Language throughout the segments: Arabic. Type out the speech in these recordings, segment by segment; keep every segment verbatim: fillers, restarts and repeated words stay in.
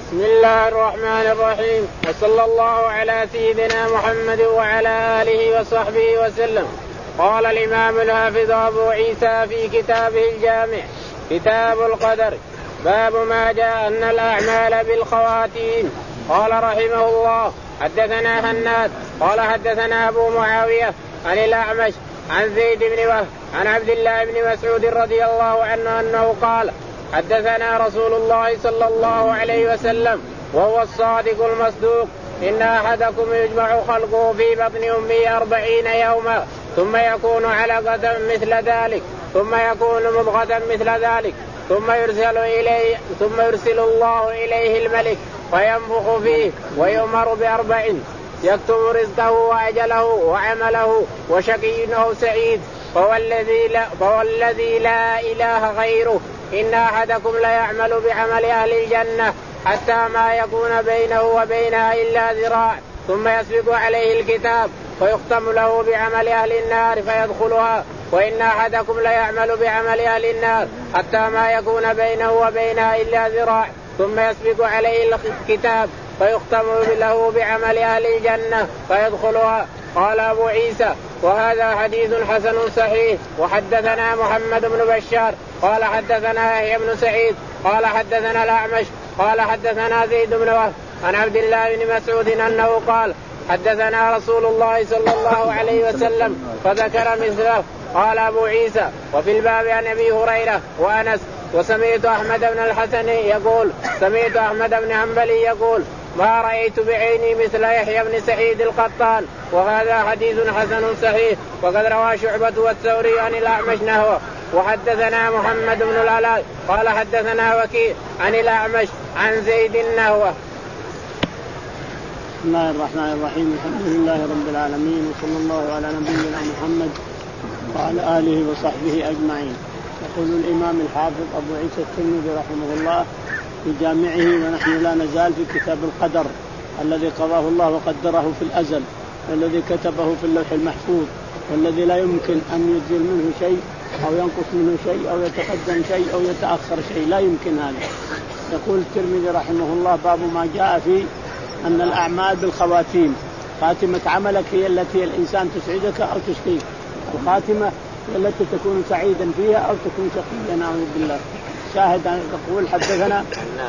بسم الله الرحمن الرحيم، وصلى الله على سيدنا محمد وعلى آله وصحبه وسلم. قال الإمام الحافظ أبو عيسى في كتابه الجامع كتاب القدر باب ما جاء أن الأعمال بالخواتيم. قال رحمه الله حدثنا هناد قال حدثنا أبو معاوية عن الأعمش عن زيد بن وهب عن عبد الله بن مسعود رضي الله عنه أنه قال حدثنا رسول الله صلى الله عليه وسلم وهو الصادق المصدوق إن أحدكم يجمع خلقه في بطن أمه أربعين يوما ثم يكون علقة مثل ذلك ثم يكون مضغة مثل ذلك ثم يرسل إليه ثم يرسل الله إليه الملك فينفخ فيه ويؤمر بأربع يكتب رزقه وأجله وعمله وشقي أو سعيد فوالذي لا, فوالذي لا إله غيره إن أحدكم ليعمل بعمل أهل الجنة حتى ما يكون بينه وبينها إلا ذراع ثم يسبق عليه الكتاب ويختم له بعمل أهل النار فيدخلها وإن أحدكم ليعمل بعمل أهل النار حتى ما يكون بينه وبينها إلا ذراع ثم يسبق عليه الكتاب فيختم له بعمل أهل الجنة فيدخلها. قال أبو عيسى وهذا حديث حسن صحيح. وحدثنا محمد بن بشار قال حدثنا يحيى بن سعيد قال حدثنا الأعمش قال حدثنا زيد بن وهب عن عبد الله بن مسعود أنه قال حدثنا رسول الله صلى الله عليه وسلم فذكر مثله. قال أبو عيسى وفي الباب عن أبي هريرة وأنس. وسمعت أحمد بن الحسن يقول سمعت أحمد بن حنبلي يقول ما رأيت بعيني مثل يحيى بن سعيد القطان. وهذا حديث حسن صحيح. وقد روى شعبة والثوري عن الأعمش نحوه. وحدثنا محمد بن العلاء قال حدثنا وكيع عن الأعمش عن زيد نحوه. بسم الله الرحمن الرحيم، الحمد لله رب العالمين، وصلى الله على نبينا محمد وعلى آله وصحبه أجمعين. يقول الإمام الحافظ أبو عيسى الترمذي رحمه الله في جامعه ونحن لا نزال في كتاب القدر الذي قضاه الله وقدره في الأزل والذي كتبه في اللوح المحفوظ والذي لا يمكن أن يزيل منه شيء أو ينقص منه شيء أو يتقدم شيء أو يتأخر شيء، لا يمكن هذا. يقول الترمذي رحمه الله باب ما جاء في أن الأعمال بالخواتيم. خاتمة عملك هي التي الإنسان تسعدك أو تشقيك، الخاتمة التي تكون سعيدا فيها أو تكون شقيا نعوذ بالله. شاهد يقول حدثنا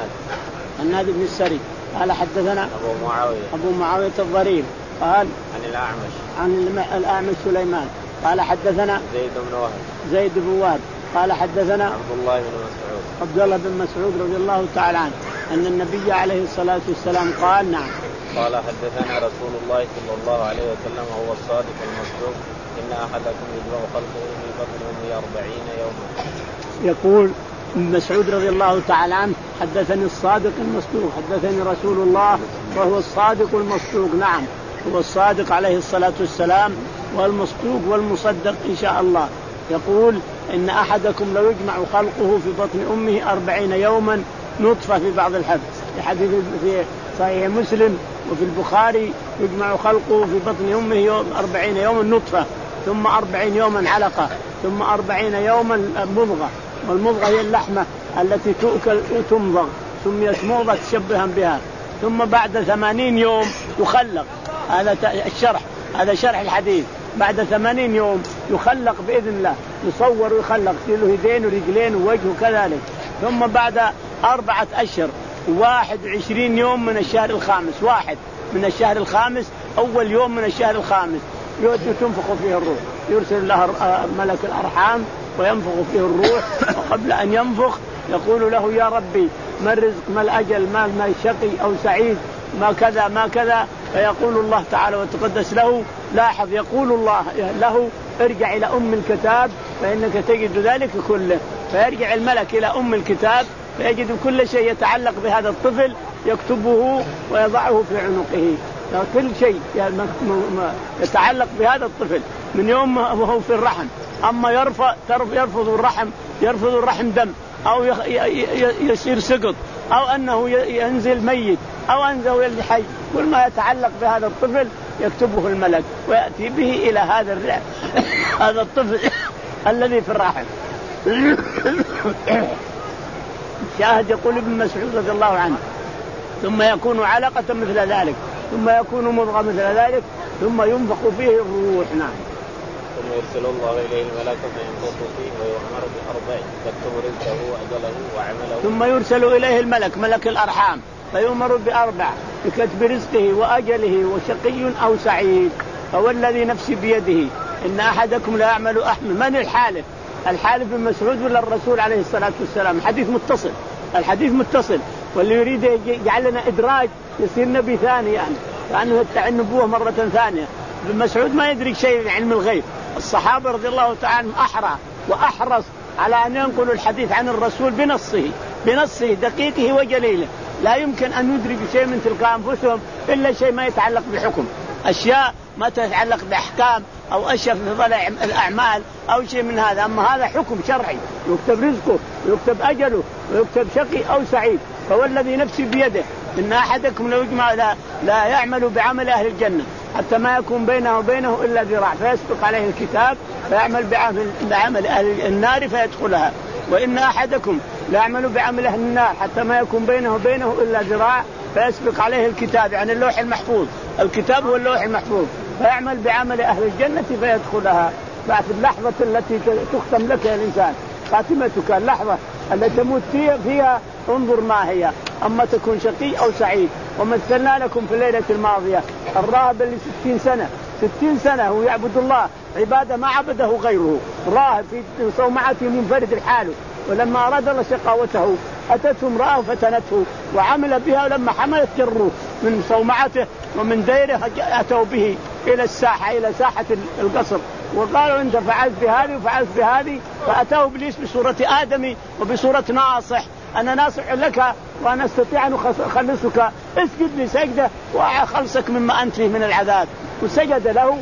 الناد بن السري قال حدثنا أبو معاوية أبو معاوية الضرير قال عن الأعمش عن الأعمش سليمان قال حدثنا زيد بن وهب زيد بن وهب قال حدثنا عبد الله بن مسعود عبد الله بن مسعود رضي الله تعالى عنه أن النبي عليه الصلاة والسلام قال نعم قال حدثنا رسول الله صلى الله عليه وسلم وهو الصادق المصدوق إن أحدكم يجمع خلقه في بطن أمه أربعين يوما. يقول ابن مسعود رضي الله تعالى عنه حدثني الصادق المصدوق حدثني رسول الله وهو الصادق المصدوق. نعم هو الصادق عليه الصلاة والسلام والمصدوق والمصدق إن شاء الله. يقول إن أحدكم لو يجمع خلقه في بطن أمه أربعين يوما نطفة في بعض الحديث في حديث في صحيح مسلم وفي البخاري يجمع خلقه في بطن أمه يوم أربعين يوما نطفة ثم أربعين يوما علقة ثم أربعين يوما مضغة، والمضغة هي اللحمة التي تؤكل وتمضغ سميت مضغة تشبها بها. ثم بعد ثمانين يوم يخلق. هذا الشرح هذا شرح الحديث. بعد ثمانين يوم يخلق بإذن الله، يصور ويخلق له يدين ورجلين ووجهه كذلك. ثم بعد أربعة أشهر واحد وعشرين يوم من الشهر الخامس واحد من الشهر الخامس أول يوم من الشهر الخامس تنفخ فيه الروح، يرسل له ملك الأرحام وينفخ فيه الروح. وقبل أن ينفخ يقول له يا ربي ما الرزق ما الأجل ما ما شقي أو سعيد ما كذا ما كذا. فيقول الله تعالى وتقدس له لاحظ يقول الله له ارجع إلى أم الكتاب فإنك تجد ذلك كله. فيرجع الملك إلى أم الكتاب فيجد كل شيء يتعلق بهذا الطفل يكتبه ويضعه في عنقه. كل شيء يتعلق بهذا الطفل من يوم وهو في الرحم. أما يرفض يرفض الرحم يرفض الرحم دم أو يصير سقط أو أنه ينزل ميت أو أنه يلد حي، كل ما يتعلق بهذا الطفل يكتبه الملك ويأتي به إلى هذا الرحم هذا الطفل الذي في الرحم. شاهد يقول ابن مسعود رضي الله عنه ثم يكون علقة مثل ذلك ثم يكون مضغة مثل ذلك ثم ينفخ فيه الروح. نعم. ثم يرسل الله إليه الملك فينفخ فيه ويؤمر بأربع يكتب رزقه وأجله وعمله. ثم يرسل إليه الملك ملك الأرحام فيؤمر بأربع بكتب رزقه وأجله وشقي أو سعيد. هو الذي نفسي بيده إن أحدكم لا يعمل أحمل. من الحالف؟ الحالف بن مسعود ولا الرسول عليه الصلاة والسلام؟ حديث متصل الحديث متصل واللي يريد يجعل لنا إدراج يصير نبي ثاني يعني كأنه يدعي النبوة مرة ثانية. ابن مسعود ما يدرك شيء من علم الغيب. الصحابة رضي الله تعالى أحرى وأحرص على أن ينقلوا الحديث عن الرسول بنصه بنصه دقيقه وجليله. لا يمكن أن يدرك شيء من تلك أنفسهم إلا شيء ما يتعلق بحكم أشياء ما تتعلق بأحكام أو أشياء في ضلع الأعمال أو شيء من هذا. أما هذا حكم شرعي يكتب رزقه ويكتب أجله ويكتب شقي أو سعيد. فهو الذي نفسي بيده إن أحدكم لو يجمع لا, لا يعمل بعمل أهل الجنة حتى ما يكون بينه وبينه إلا ذراع فيسبق عليه الكتاب فيعمل بعمل, بعمل أهل النار فيدخلها. وإن أحدكم لا يعمل بعمل أهل النار حتى ما يكون بينه وبينه إلا ذراع فيسبق عليه الكتاب يعني اللوح المحفوظ. الكتاب هو اللوح المحفوظ فيعمل بعمل أهل الجنة فيدخلها. بعد اللحظة التي تختم لك يا الإنسان خاتمتك اللحظة التي تموت فيها, فيها انظر ما هي أما تكون شقي أو سعيد. ومثلنا لكم في الليلة الماضية الراهب اللي ستين سنة ستين سنة هو يعبد الله عبادة ما عبده غيره راهب في صومعته منفرد الحال. ولما أراد الله شقاوته أتته امرأة فتنته وعمل بها ولما حملت جروه من صومعته ومن ديره أتوا به إلى الساحة إلى ساحة القصر وقالوا أنت فعلت بهذه وفعلت بهذه. فأتاه إبليس بصورة آدمي وبصورة ناصح أنا ناصح لك وأنا أستطيع أن أخلصك اسجد لي سجدة وأخلصك مما أنت فيه من العذاب. وسجد له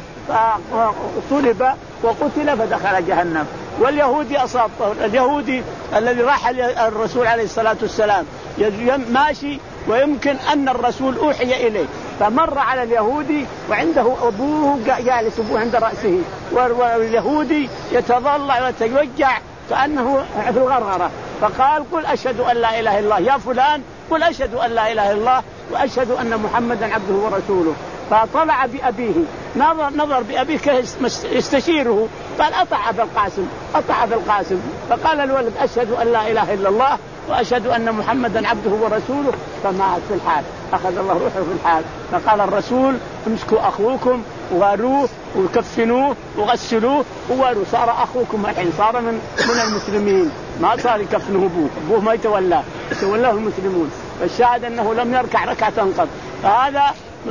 فصلب وقتل فدخل جهنم. واليهودي أصاب اليهودي الذي راح الرسول عليه الصلاة والسلام ماشي ويمكن أن الرسول أوحي إليه فمر على اليهودي وعنده أبوه جالس أبوه عند رأسه واليهودي يتضلع ويتوجع كأنه في الغرغرة فقال قل أشهد أن لا إله إلا الله يا فلان قل أشهد أن لا إله إلا الله وأشهد أن محمدا عبده ورسوله. فطلع بأبيه نظر نظر بأبيه يستشيره قال أطع أبا القاسم أطع أبا القاسم. فقال الولد أشهد أن لا إله إلا الله وأشهد أن محمدا عبده ورسوله فمات في الحال أخذ الله روحه في الحال. فقال الرسول امسكوا أخوكم وغاروه وكفنوه وغسلوه وغاروه صار أخوكم الحين صار من من المسلمين ما صار يكفنه أبوه أبوه ما يتولاه يتولاه المسلمون. فالشاهد أنه لم يركع ركعة قط. فهذا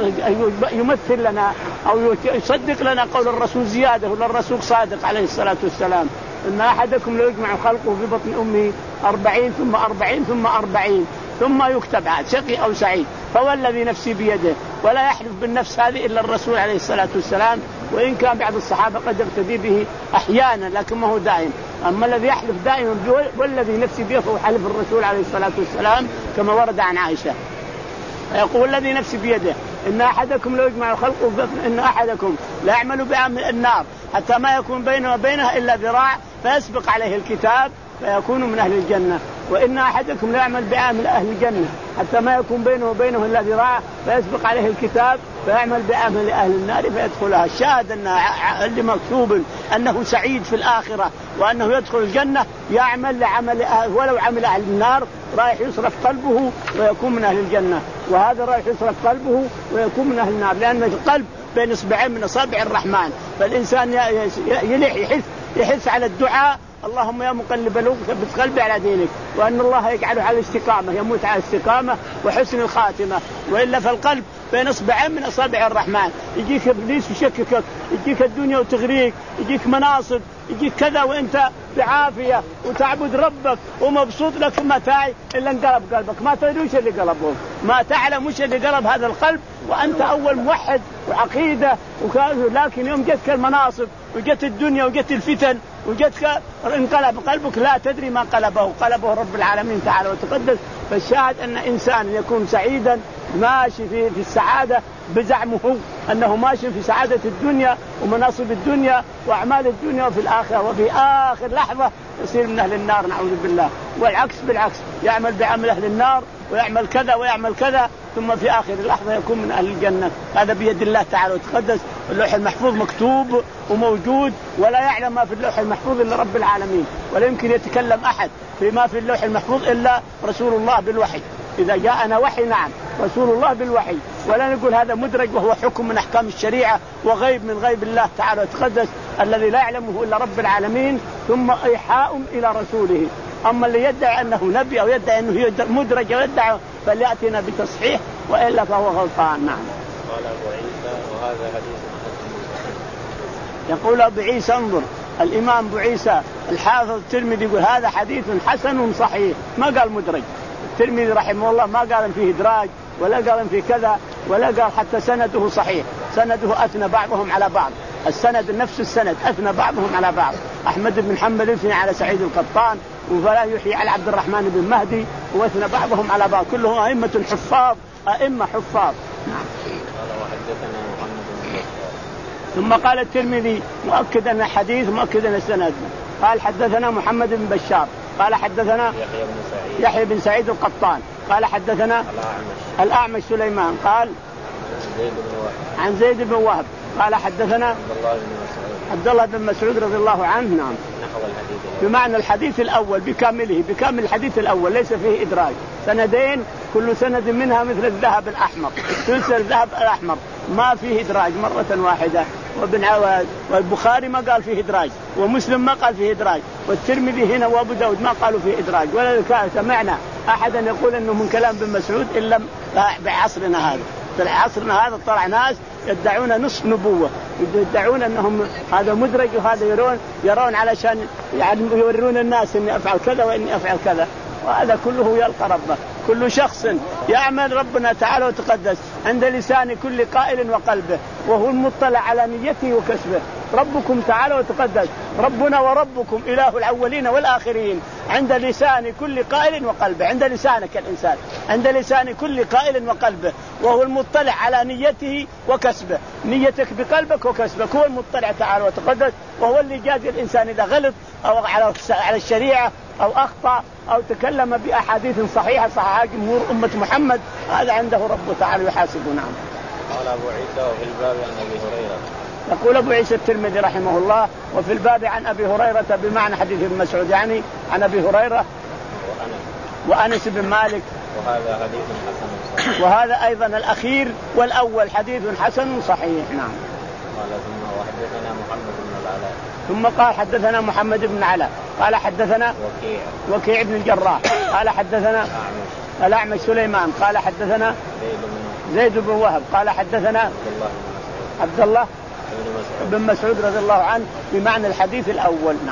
يمثل لنا أو يصدق لنا قول الرسول زيادة ولا الرسول صادق عليه الصلاة والسلام إن أحدكم لو يجمع خلقه في بطن أمه أربعين ثم أربعين ثم أربعين ثم يكتب عاد شقي أو سعيد. فهو الذي نفسي بيده ولا يحلف بالنفس هذه إلا الرسول عليه الصلاة والسلام وإن كان بعض الصحابة قد يقتدي به أحيانا لكن ما هو دائم. أما الذي يحلف دائما والذي نفسي بيده هو حلف الرسول عليه الصلاة والسلام كما ورد عن عائشة يقول الذي نفسي بيده إن أحدكم لو يجمع خلقه إن أحدكم لا يعمل بعمل النار حتى ما يكون بينه وبينها إلا ذراع فيسبق عليه الكتاب فيكون من أهل الجنة. وإن أحدكم لا يعمل بعمل أهل الجنة حتى ما يكون بينه وبينه إلا ذراع فيسبق عليه الكتاب فيعمل بعمل أهل النار فيدخلها. الشاهد أن اللي مكتوب أنه سعيد في الآخرة وأنه يدخل الجنة يعمل لعمل ولو عمل أهل النار رايح يصرف قلبه ويكون من أهل الجنة وهذا رايح يصرف قلبه ويكون من أهل النار لأن القلب بين إصبعين من أصابع الرحمن. فالإنسان يلح يحس يحس على الدعاء اللهم يا مقلب القلوب ثبت قلبي على دينك وأن الله يجعله على الاستقامة يموت على الاستقامة وحسن الخاتمة. وإلا فالقلب بين إصبعين من أصابع الرحمن يجيك إبليس يشككك يجيك الدنيا وتغريك يجيك مناصب يجيك كذا وأنت بعافية وتعبد ربك ومبسوط لك متاعي إلا انقلب قلبك ما تدري وش اللي قلبه ما تعلم وش اللي قلب هذا القلب وأنت أول موحد وعقيدة لكن يوم جتك المناصب وجت الدنيا وجت الفتن وجتك انقلب قلبك لا تدري ما قلبه قلبه رب العالمين تعالى وتقدس. فالشاهد أن إنسان يكون سعيدا ماشي في, في السعادة بزعمه أنه ماشي في سعادة الدنيا ومناصب الدنيا وأعمال الدنيا وفي الآخرة وفي آخر لحظة يصير من أهل النار نعوذ بالله. والعكس بالعكس يعمل بعمل أهل النار ويعمل كذا ويعمل كذا، ثم في آخر اللحظة يكون من أهل الجنة. هذا بيد الله تعالى وتقدس. اللوح المحفوظ مكتوب وموجود، ولا يعلم ما في اللوح المحفوظ إلا رب العالمين، ولا يمكن يتكلم أحد فيما في اللوح المحفوظ إلا رسول الله بالوحي. إذا جاءنا وحي نعم رسول الله بالوحي، ولا نقول هذا مدرج وهو حكم من أحكام الشريعة وغيب من غيب الله تعالى وتقدس الذي لا يعلمه إلا رب العالمين، ثم إيحاء إلى رسوله. أما اللي يدعي أنه نبي أو يدعي أنه مدرج أو يدعي فليأتنا بتصحيح، وإلا فهو غلطان. نعم. قال أبو عيسى وهذا حديث يقول أبو عيسى انظر الإمام أبو عيسى الحافظ الترمذي يقول هذا حديث حسن صحيح، ما قال مدرج. الترمذي رحمه الله ما قال فيه إدراج ولا قال فيه كذا ولا قال حتى سنده صحيح، سنده أثنى بعضهم على بعض، السند نفس السند أثنى بعضهم على بعض. أحمد بن محمد يثني على سعيد القطان، وفلا يحيي على عبد الرحمن بن مهدي، واثنى بعضهم على بعض، كلهم أئمة حفاظ أئمة حفاظ. نعم. ثم قال الترمذي مؤكدا الحديث مؤكدا السند، قال حدثنا محمد بن بشار قال حدثنا يحيى بن سعيد, يحيى بن سعيد القطان قال حدثنا الأعمش, الأعمش سليمان قال زيد بن وهب عن زيد بن وهب قال حدثنا عبد الله بن مسعود عبد الله بن مسعود رضي الله عنه. نعم. نحو الحديث بمعنى الحديث الأول بكامله، بكامل الحديث الأول ليس فيه إدراج، سندين كل سند منها مثل الذهب الأحمر، سلسلة الذهب الأحمر ما فيه إدراج مرة واحدة. وابن عواد والبخاري ما قال فيه إدراج، ومسلم ما قال فيه إدراج، والترمذي هنا وابو داود ما قالوا فيه إدراج، ولا سمعنا أحدا يقول أنه من كلام بن مسعود إلا بعصرنا هذا. في عصرنا هذا طلع ناس يدعون نصف نبوة، يدعون أنهم هذا مدرج وهذا يرون يرون علشان يعني يورون الناس إني أفعل كذا وإني أفعل كذا، وهذا كله يلقى ربه. كل شخص يعمل ربنا تعالى وتقدس عند لسان كل قائل وقلبه، وهو المطلع على نيته وكسبه. ربكم تعالى وتقدس ربنا وربكم إله الأولين والآخرين عند لسان كل قائل وقلبه، عند لسانك الإنسان عند لسان كل قائل وقلبه، وهو المطلع على نيته وكسبه. نيتك بقلبك وكسبك، هو المطلع تعالى وتقدس، وهو اللي جازي الإنسان إذا غلط أو على الشريعة أو أخطأ أو تكلم بأحاديث صحيحة صحيحة جمهور أمة محمد، هذا عنده ربه تعالى يحاسبه. نعم. قال أبو عيسى وفي الباب عن أبي هريرة. يقول أبو عيسى الترمذي رحمه الله وفي الباب عن أبي هريرة بمعنى حديث ابن مسعود، يعني عن أبي هريرة وأنس بن مالك، وهذا حديث حسن صحيح. وهذا أيضا الأخير والأول حديث حسن صحيح. نعم. قال ثم وحدثنا محمد بن العلاء ثم قال حدثنا محمد بن علاء قال حدثنا وكيع وكيع بن الجراح قال حدثنا الأعمش الأعمش سليمان قال حدثنا زيد بن زيد بن وهب قال حدثنا عبد الله بن عبد الله مسعود بن مسعود رضي الله عنه بمعنى الحديث الأول. نعم.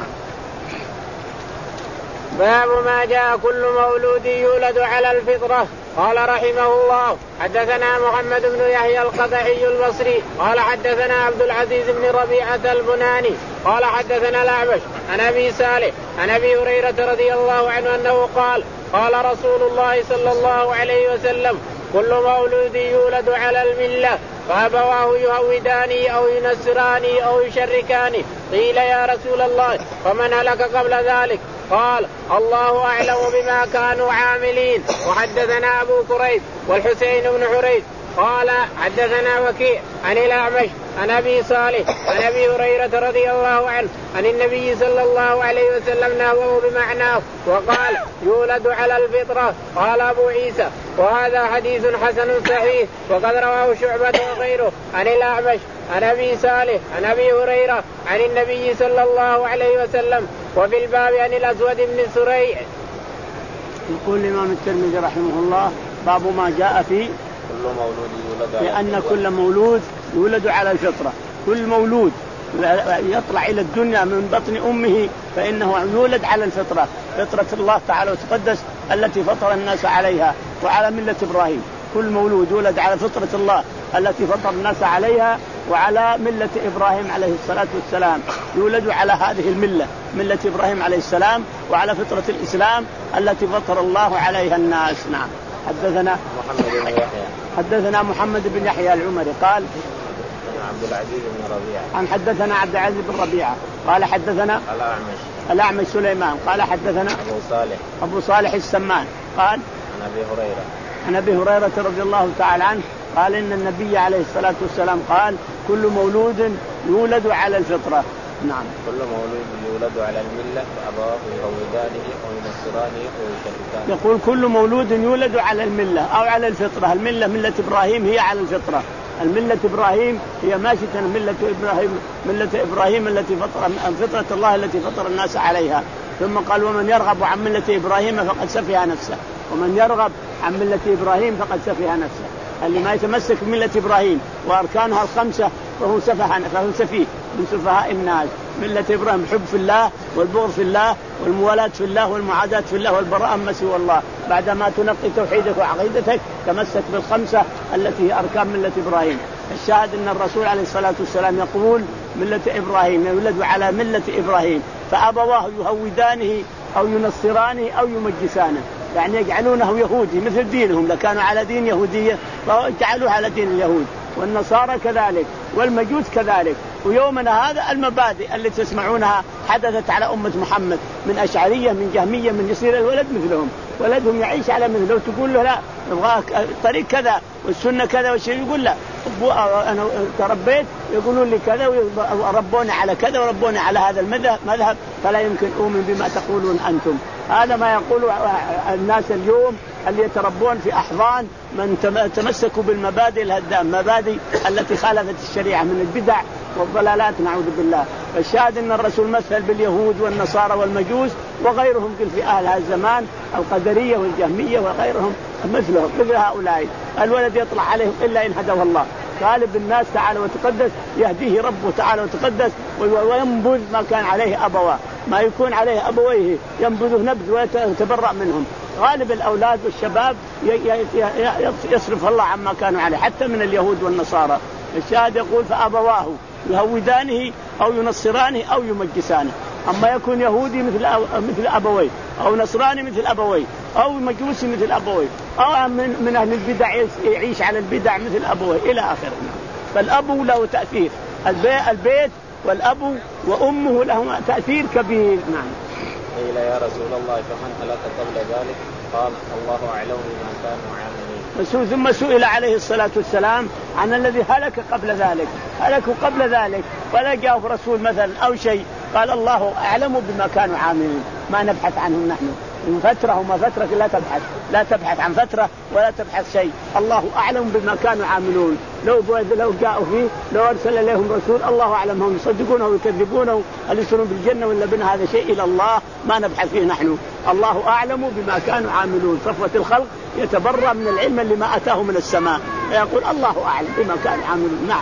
باب ما جاء كل مولود يولد على الفطرة. قال رحمه الله حدثنا محمد بن يحيى القطعي البصري قال حدثنا عبد العزيز بن ربيعة البناني قال حدثنا الأعمش عن أبي صالح عن أبي هريرة رضي الله عنه أنه قال قال رسول الله صلى الله عليه وسلم كل مولود يولد على الملة فأبواه يهوداني أو ينصراني أو يشركاني. قيل يا رسول الله فمن هلك قبل ذلك؟ قال الله أعلم بما كانوا عاملين. وحدثنا أبو كريب والحسين بن حريث قال حدثنا وكيع عن الأعمش عن أبي صالح عن أبي هريرة رضي الله عنه عن النبي صلى الله عليه وسلم نحوه بمعناه وقال يولد على الفطرة. قال أبو عيسى وهذا حديث حسن صحيح. وقد رواه شعبة وغيره عن الأعمش عن أبي صالح عن أبي هريرة عن النبي صلى الله عليه وسلم. وفي الباب عن الأسود بن سريع. يقول الإمام الترمذي رحمه الله باب ما جاء في كل مولود يولد لأن كل مولود يولد على الفطرة. كل مولود يطلع إلى الدنيا من بطن أمه فإنه يولد على الفطرة، فطرة الله تعالى وتقدس التي فطر الناس عليها وعلى ملة إبراهيم. كل مولود يولد على فطرة الله التي فطر الناس عليها وعلى ملة إبراهيم عليه الصلاة والسلام، يولد على هذه الملة ملة إبراهيم عليه السلام وعلى فطرة الإسلام التي فطر الله عليها الناس. نعم. حدثنا محمد بن يحيى حدثنا محمد بن يحيى العمري قال عبد العزيز بن ربيعة عن حدثنا عبد العزيز بن ربيعة قال حدثنا الأعمش الأعمش سليمان قال حدثنا أبو صالح أبو صالح السمان قال عن أبي هريرة عن أبي هريرة رضي الله تعالى عنه قال إن النبي عليه الصلاة والسلام قال كل مولود يولد على الفطرة. نعم. كل مولود يولد على الملة فأبواه يهودانه أو ينصرانه أو يشركانه. يقول كل مولود يولد على الملة أو على الفطرة. الملة ملة إبراهيم هي على الفطرة. الملة إبراهيم هي ماشية ملة إبراهيم ملة إبراهيم التي فطر فطرة الله التي فطر الناس عليها. ثم قال ومن يرغب عن ملة إبراهيم فقد سفه نفسه. ومن يرغب عن ملة إبراهيم فقد سفه نفسه. اللي ما يتمسك بملة إبراهيم وأركانها الخمسة فهو سفه فهو سفيه من سفهاء الناس. ملة إبراهيم الحب في الله والبغض في الله والموالاة في الله والمعاداة في الله والبراءة من سوى الله. بعدما تنقي توحيدك وعقيدتك تمسك بالخمسة التي هي أركان ملة إبراهيم. الشاهد أن الرسول عليه الصلاة والسلام يقول ملة إبراهيم يولد على ملة إبراهيم فأبواه يهودانه أو ينصرانه أو يمجسانه. يعني يجعلونه يهودي مثل دينهم لكانوا على دين يهودية فجعلوه على دين اليهود والنصارى كذلك والمجوس كذلك. ويومنا هذا المبادئ التي تسمعونها حدثت على أمة محمد من أشعرية من جهمية من يصير الولد مثلهم ولدهم يعيش على مثله. لو تقول له لا نبغى الطريق كذا والسنة كذا والشيء يقول لا أنا تربيت يقولون لي كذا وربوني على كذا وربوني على هذا المذهب فلا يمكن أؤمن بما تقولون أنتم. هذا ما يقول الناس اليوم اللي يتربون في أحضان من تمسكوا بالمبادئ الهدام مبادئ التي خالفت الشريعة من البدع والضلالات نعوذ بالله. فالشاهد أن الرسول مثل باليهود والنصارى والمجوس وغيرهم في أهل هذا الزمان القدرية والجهمية وغيرهم مثلهم مثل هؤلاء. الولد يطلع عليهم إلا إن هداه الله. غالب الناس تعالى وتقدس يهديه ربه تعالى وتقدس وينبذ ما كان عليه أبواه ما يكون عليه أبويه ينبذه نبذ ويتبرأ منهم. غالب الأولاد والشباب يصرف الله عما كانوا عليه حتى من اليهود والنصارى. الشاهد يقول فأبواه يهودانه أو ينصرانه أو يمجسانه. أما يكون يهودي مثل مثل أبويه أو نصراني مثل أبويه أو مجوسي مثل أبويه أو من من أهل البدع يعيش على البدع مثل أبويه إلى آخره. فالأب له تأثير البيت والأب وأمه لهم تأثير كبير. نعم. قيل يا رسول الله فمن هلك قبل ذلك قال الله أعلم بما كانوا عاملين. ثم سئل عليه الصلاة والسلام عن الذي هلك قبل ذلك هلكوا قبل ذلك فلا جاء رسول مثلا أو شيء قال الله أعلم بما كانوا عاملين. ما نبحث عنهم نحن من فترة وما فترة لا تبحث لا تبحث عن فترة ولا تبحث شيء. الله أعلم بما كانوا عاملون. لو لو جاءوا فيه لو أرسل إليهم رسول الله أعلم هم يصدقونه ويكذبونه هل يصيرون بالجنة ولا بنا هذا شيء إلى الله ما نبحث فيه نحن. الله أعلم بما كانوا عاملون. صفوة الخلق يتبرأ من العلم اللي ما أتاه من السماء فيقول الله أعلم بما كانوا عاملون. نعم.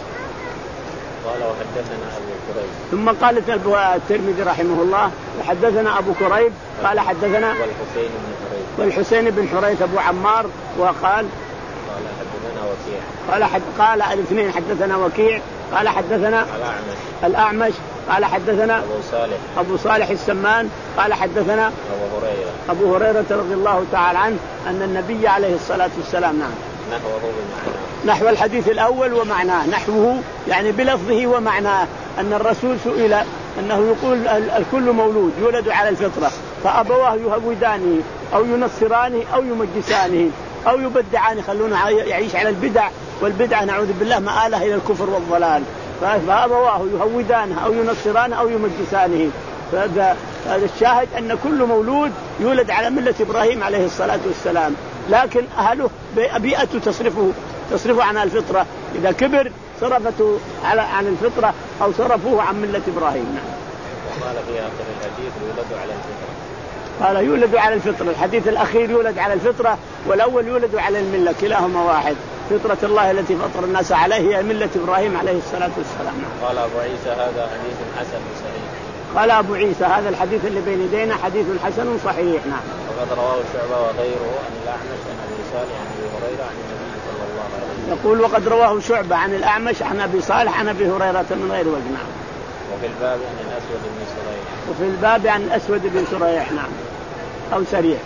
قال وحدثنا أبو كريب. ثم قال الترمذي رحمه الله وحدثنا أبو كريب قال حدثنا والحسين بن حريث والحسين بن حريث أبو عمار وقال قال حدثنا وكيع قال حد قال الاثنين حدثنا وكيع قال حدثنا الأعمش الأعمش قال حدثنا أبو صالح أبو صالح السمان قال حدثنا أبو هريرة أبو هريرة رضي الله تعالى عنه أن النبي عليه الصلاة والسلام نعم نحوه بمعناه نحو الحديث الأول ومعناه نحوه يعني بلفظه ومعناه أن الرسول سئل أنه يقول الكل مولود يولد على الفطرة فأبواه يهودانه أو ينصرانه أو يمجسانه أو يبدعانه يخلونه يعيش على البدع والبدع نعوذ بالله مآله إلى الكفر والضلال. فأبواه يهودانه أو ينصرانه أو يمجسانه. فهذا الشاهد أن كل مولود يولد على ملة إبراهيم عليه الصلاة والسلام لكن أهله بيئته تصرفه تصرفه عن الفطرة. إذا كبر صرفته على عن الفطرة أو صرفوه عن ملة إبراهيم. وقال في آخر الحديث يولد على الفطرة. قال يولد على الفطرة. الحديث الأخير يولد على الفطرة والأول يولد على الملة كلاهما واحد. فطرة الله التي فطر الناس عليه هي ملة إبراهيم عليه الصلاة والسلام. قال أبو عيسى هذا حديث حسن صحيح. قال أبو عيسى هذا الحديث اللي بين يدينا حديث حسن صحيح. نعم. وقد رواه شعبة وغيره عن الأعمش عن أبي صالح عن أبي هريرة عن النبي صلى الله عليه وسلم. يقول وقد رواه شعبة عن الأعمش عن أبي صالح عن أبي هريرة من غير وجه. نعم. وفي الباب عن الأسود بن سريح. وفي الباب عن الأسود بن سريح. نعم. أو سريح.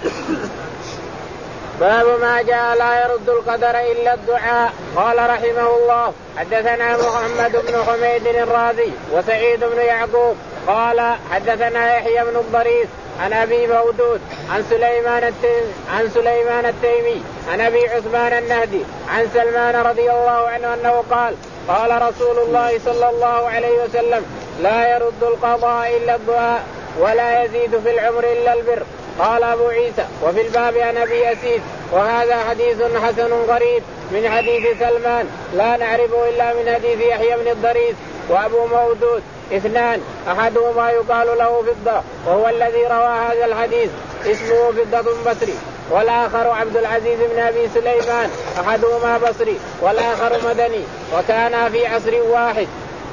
باب ما جاء لا يرد القدر إلا الدعاء. قال رحمه الله حدثنا محمد بن حميد الرازي وسعيد بن يعقوب قال حدثنا يحيى بن الضريس عن أبي مودود عن سليمان التيمي عن سليمان التيمي عن أبي عثمان النهدي عن سلمان رضي الله عنه أنه قال قال رسول الله صلى الله عليه وسلم لا يرد القضاء إلا الدعاء ولا يزيد في العمر إلا البر. قال أبو عيسى وفي الباب عن أبي أسيد وهذا حديث حسن غريب من حديث سلمان لا نعرفه إلا من حديث يحيى بن الضريس. وأبو مودود اثنان أحدهما يقال له فضة وهو الذي روى هذا الحديث اسمه فضة بصري والآخر عبد العزيز بن أبي سليمان أحدهما بصري والآخر مدني وكانا في عصر واحد.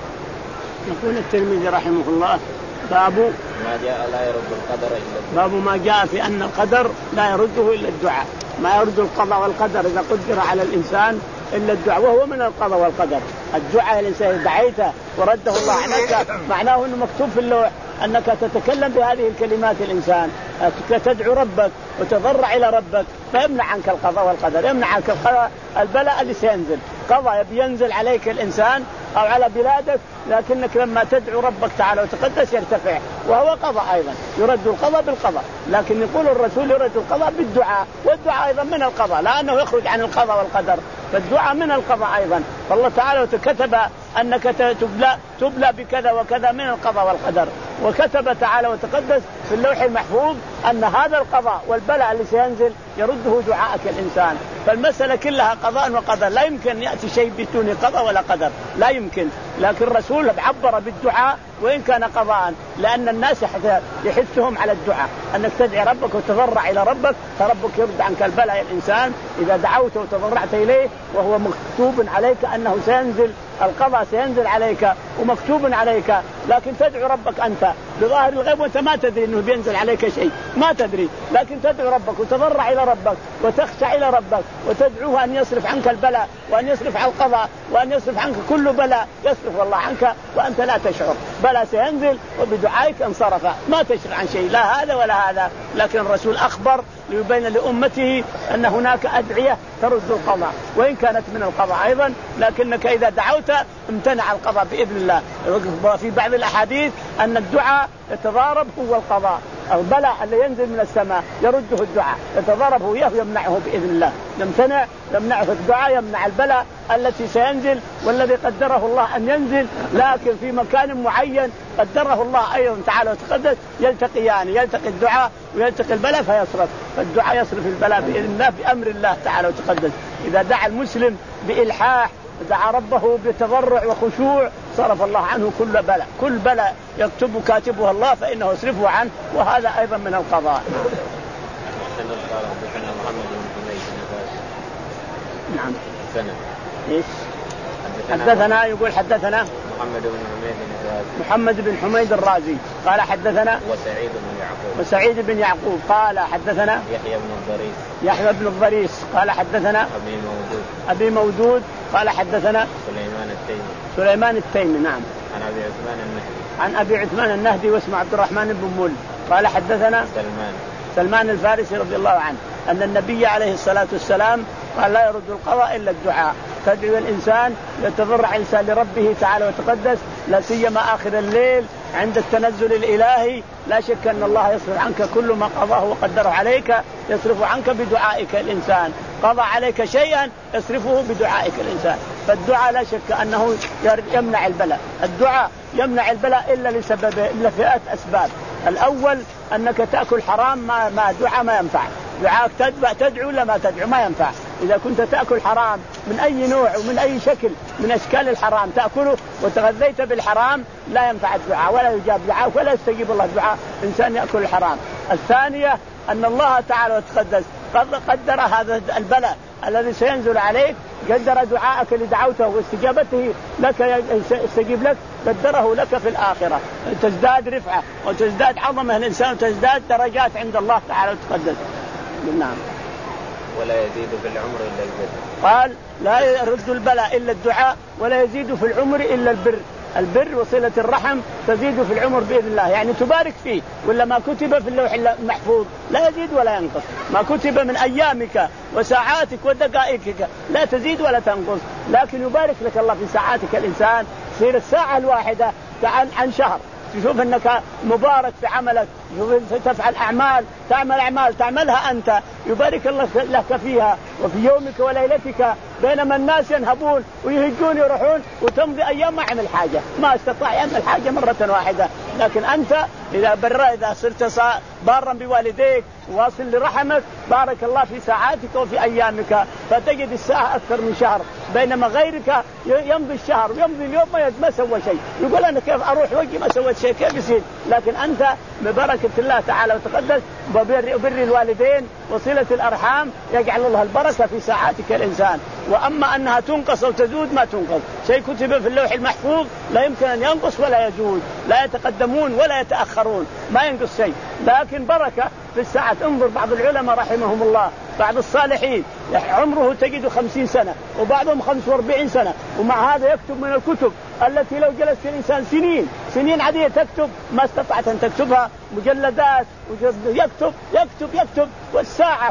يقول الترمذي رحمه الله باب ما جاء لا يرد القدر إلا باب ما جاء في أن القدر لا يرده إلا الدعاء. ما يرد القضاء والقدر إذا قدر على الإنسان إلا الدعاء وهو من القضاء والقدر. الدعاء الإنسان دعيته ورده الله عنك معناه أنه مكتوب في اللوح أنك تتكلم بهذه الكلمات الإنسان تدعو ربك وتضرع إلى ربك فيمنع عنك القضاء والقدر. يمنع عنك البلاء اللي سينزل قضاء بينزل عليك الإنسان أو على بلادك لكنك لما تدعو ربك تعالى وتقدس يرتفع وهو قضاء أيضا يرد القضاء بالقضاء. لكن يقول الرسول يرد القضاء بالدعاء والدعاء أيضا من القضاء لأنه يخرج عن القضاء والقدر فالدعاء من القضاء أيضا. فالله تعالى كتب أنك تبلى, تبلى بكذا وكذا من القضاء والقدر وكتب تعالى وتقدس في اللوح المحفوظ أن هذا القضاء والبلاء اللي سينزل يرده دعاءك الإنسان. فالمسألة كلها قضاء وقدر لا يمكن يأتي شيء بدون قضاء ولا قدر لا يمكن. لكن الرسول عبر بالدعاء وإن كان قضاء لأن الناس يحثهم على الدعاء أنك تدعي ربك وتضرع إلى ربك فربك يرد عنك البلاء الإنسان إذا دعوت وتضرعت إليه وهو مكتوب عليك أنه سينزل القضاء سينزل عليك ومكتوب عليك. لكن تدعو ربك أنت بظاهر الغيب وأنت ما تدري أنه بينزل عليك شيء ما تدري لكن تدعو ربك وتضرع إلى ربك وتخشع إلى ربك وتدعوه أن يصرف عنك البلاء وأن يصرف عن القضاء وأن يصرف عنك كل بلاء يصرف الله عنك وأنت لا تشعر بلاء سينزل وبدعائك انصرف ما تشعر عن شيء لا هذا ولا هذا. لكن الرسول أخبر ليبين لأمته أن هناك أدعية ترد القضاء وإن كانت من القضاء أيضا لكنك إذا دعوت امتنع القضاء بإذن الله. في بعض الأحاديث أن الدعاء يتضارب هو القضاء البلاء اللي ينزل من السماء يرده الدعاء يتضارب هو يمنعه بإذن الله يمتنع يمنعه الدعاء يمنع البلاء التي سينزل والذي قدره الله أن ينزل لكن في مكان معين قدره الله أيضا تعالى وتقدس يلتقيان يلتقي الدعاء ويلتقي البلاء فيصرف. فالدعاء يصرف البلاء بإذن الله بأمر الله تعالى وتقدس. إذا دعا المسلم بإلحاح دعا ربه بتضرع وخشوع صرف الله عنه كل بلاء كل بلاء يكتب كاتبه الله فإنه يصرفه عنه وهذا أيضا من القضاء. نعم سنة. إيش حدثنا يقول حدثنا محمد بن حميد محمد بن حميد الرازي قال حدثنا وسعيد بن يعقوب وسعيد بن يعقوب قال حدثنا يحيى بن الضريس يحيى بن الضريس قال حدثنا أبي مودود أبي مودود قال حدثنا سليمان التيمي سليمان التيمي نعم عن أبي عثمان النهدي عن أبي عثمان النهدي واسمه عبد الرحمن بن مول قال حدثنا سلمان سلمان الفارسي رضي الله عنه أن النبي عليه الصلاة والسلام قال لا يرد القضاء إلا الدعاء. تدعو الإنسان يتضرع الإنسان لربه تعالى وتقدس لا سيما آخر الليل عند التنزل الإلهي لا شك أن الله يصرف عنك كل ما قضاه وقدره عليك يصرف عنك بدعائك. الإنسان قضى عليك شيئا يصرفه بدعائك الإنسان. فالدعاء لا شك أنه يمنع البلاء. الدعاء يمنع البلاء إلا لسبب إلا فئات أسباب. الأول أنك تأكل حرام ما ما دعاء ما ينفع. دعاءك تدعو تدعو لما تدعو ما ينفع. إذا كنت تأكل حرام من أي نوع ومن أي شكل من أشكال الحرام تأكله وتغذيت بالحرام لا ينفع الدعاء ولا يجاب دعاء ولا يستجيب الله دعاء إنسان يأكل الحرام. الثانية أن الله تعالى وتقدس قدر هذا البلاء الذي سينزل عليك قدر دعاءك لدعوته واستجابته لك يستجيب لك قدره لك في الآخرة تزداد رفعة وتزداد عظمة الإنسان وتزداد درجات عند الله تعالى وتقدس. نعم. ولا يزيد في العمر إلا البر. قال لا يرد البلاء إلا الدعاء ولا يزيد في العمر إلا البر. البر وصلة الرحم تزيد في العمر بإذن الله يعني تبارك فيه ولا ما كتب في اللوح المحفوظ لا يزيد ولا ينقص. ما كتب من أيامك وساعاتك ودقائقك لا تزيد ولا تنقص لكن يبارك لك الله في ساعاتك. الإنسان تصير الساعة الواحدة عن عن شهر تشوف أنك مبارك في عملك تفعل أعمال تعمل أعمال تعملها أنت يبارك الله لك فيها وفي يومك وليلتك، بينما الناس ينهبون ويهجون يروحون وتمضي أيام ما عمل حاجة، ما استطاع يعمل حاجة مرة واحدة. لكن أنت إذا بر إذا صرت بارا بوالديك واصل لرحمك بارك الله في ساعاتك وفي أيامك، فتجد الساعة أكثر من شهر، بينما غيرك يمضي الشهر ويمضي اليوم ما سوى شيء، يقول أنا كيف أروح وجي ما سويت شيء كيف يصير؟ لكن أنت ببركة الله تعالى وتقدس وبر الوالدين وصلة الأرحام يجعل الله البركة في ساعاتك الإنسان. وأما أنها تنقص أو تزود ما تنقص، شيء كتب في اللوح المحفوظ لا يمكن أن ينقص ولا يزود، لا يتقدمون ولا يتأخرون، ما ينقص شيء، لكن بركة في الساعة. انظر بعض العلماء رحمهم الله بعض الصالحين عمره تجد خمسين سنة وبعضهم خمس واربعين سنة، ومع هذا يكتب من الكتب التي لو جلست الإنسان سنين سنين عادية تكتب ما استطعت أن تكتبها، مجلدات يكتب يكتب يكتب والساعة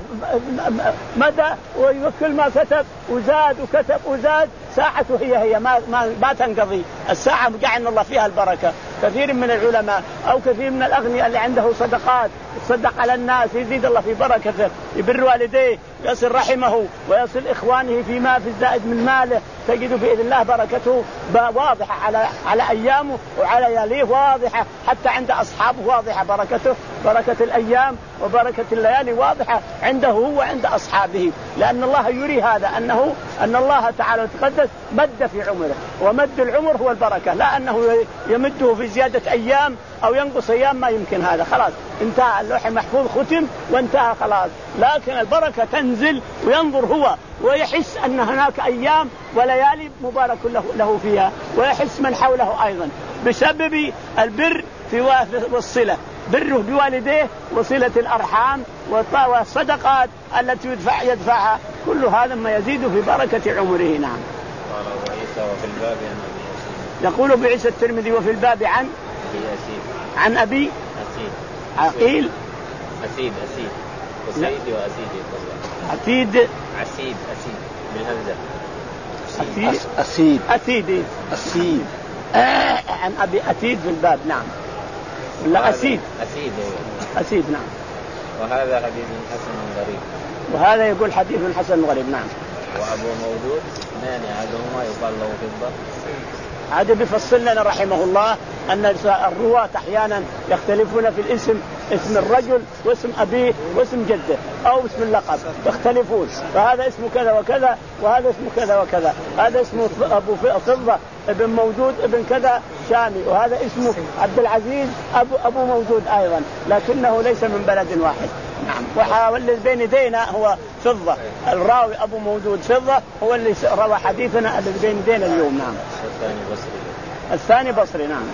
مدى وكل ما كتب وزاد وكتب وزاد ساعته هي هي ما ما, ما تنقضي الساعة، جعلنا الله فيها البركة. كثير من العلماء أو كثير من الأغنياء اللي عنده صدقات يصدق على الناس يزيد الله في بركته، يبر والديه ويصل رحمه ويصل إخوانه فيما في الزائد من ماله، تجد بإذن الله بركته واضحة على على أيامه وعلى لياليه واضحة، حتى عند أصحابه واضحة بركته، بركة الأيام وبركة الليالي واضحة عنده هو وعند أصحابه، لأن الله يري هذا أنه أن الله تعالى وتقدس مد في عمره، ومد العمر هو البركة، لا أنه يمده في زيادة أيام أو ينقص أيام، ما يمكن هذا، خلاص انتهى اللوح المحفوظ ختم وانتهى خلاص. لكن البركة تنزل وينظر هو ويحس أن هناك أيام وليالي مبارك له, له فيها، ويحس من حوله أيضا بسبب البر في والصلة، بره بوالديه وصلة الأرحام والصدقات التي يدفع يدفعها، كل هذا ما يزيد في بركة عمره. نعم. قال أبو عيسى وفي الباب عن أبي يقول أبو عيسى الترمذي وفي الباب عن عن أبي أسيد عقيل أسيد أسيد أسيد وأسيد أسيد أسيد أسيد بالهمزة أسيد أسيد أسيد أسيد آه عن أبي أسيد في الباب. نعم. لا أسيد أسيد أسيد نعم. وهذا حديث حسن غريب. وهذا يقول حديث حسن غريب. نعم. وأبو مولود اثنان أحدهما يقال له فضة. هذا بيفصل لنا رحمه الله أن الرواة أحيانا يختلفون في الاسم، اسم الرجل واسم أبيه واسم جده أو اسم اللقب يختلفون، فهذا اسمه كذا وكذا وهذا اسمه كذا وكذا، هذا اسمه أبو فضة ابن موجود ابن كذا شامي، وهذا اسمه عبد العزيز أبو, أبو موجود أيضا، لكنه ليس من بلد واحد. نعم. والذي بين يدينا هو فضة، الراوي أبو موجود فضة هو اللي روى حديثنا الذي بين يدينا اليوم. نعم. الثاني بصري. الثاني بصري. نعم.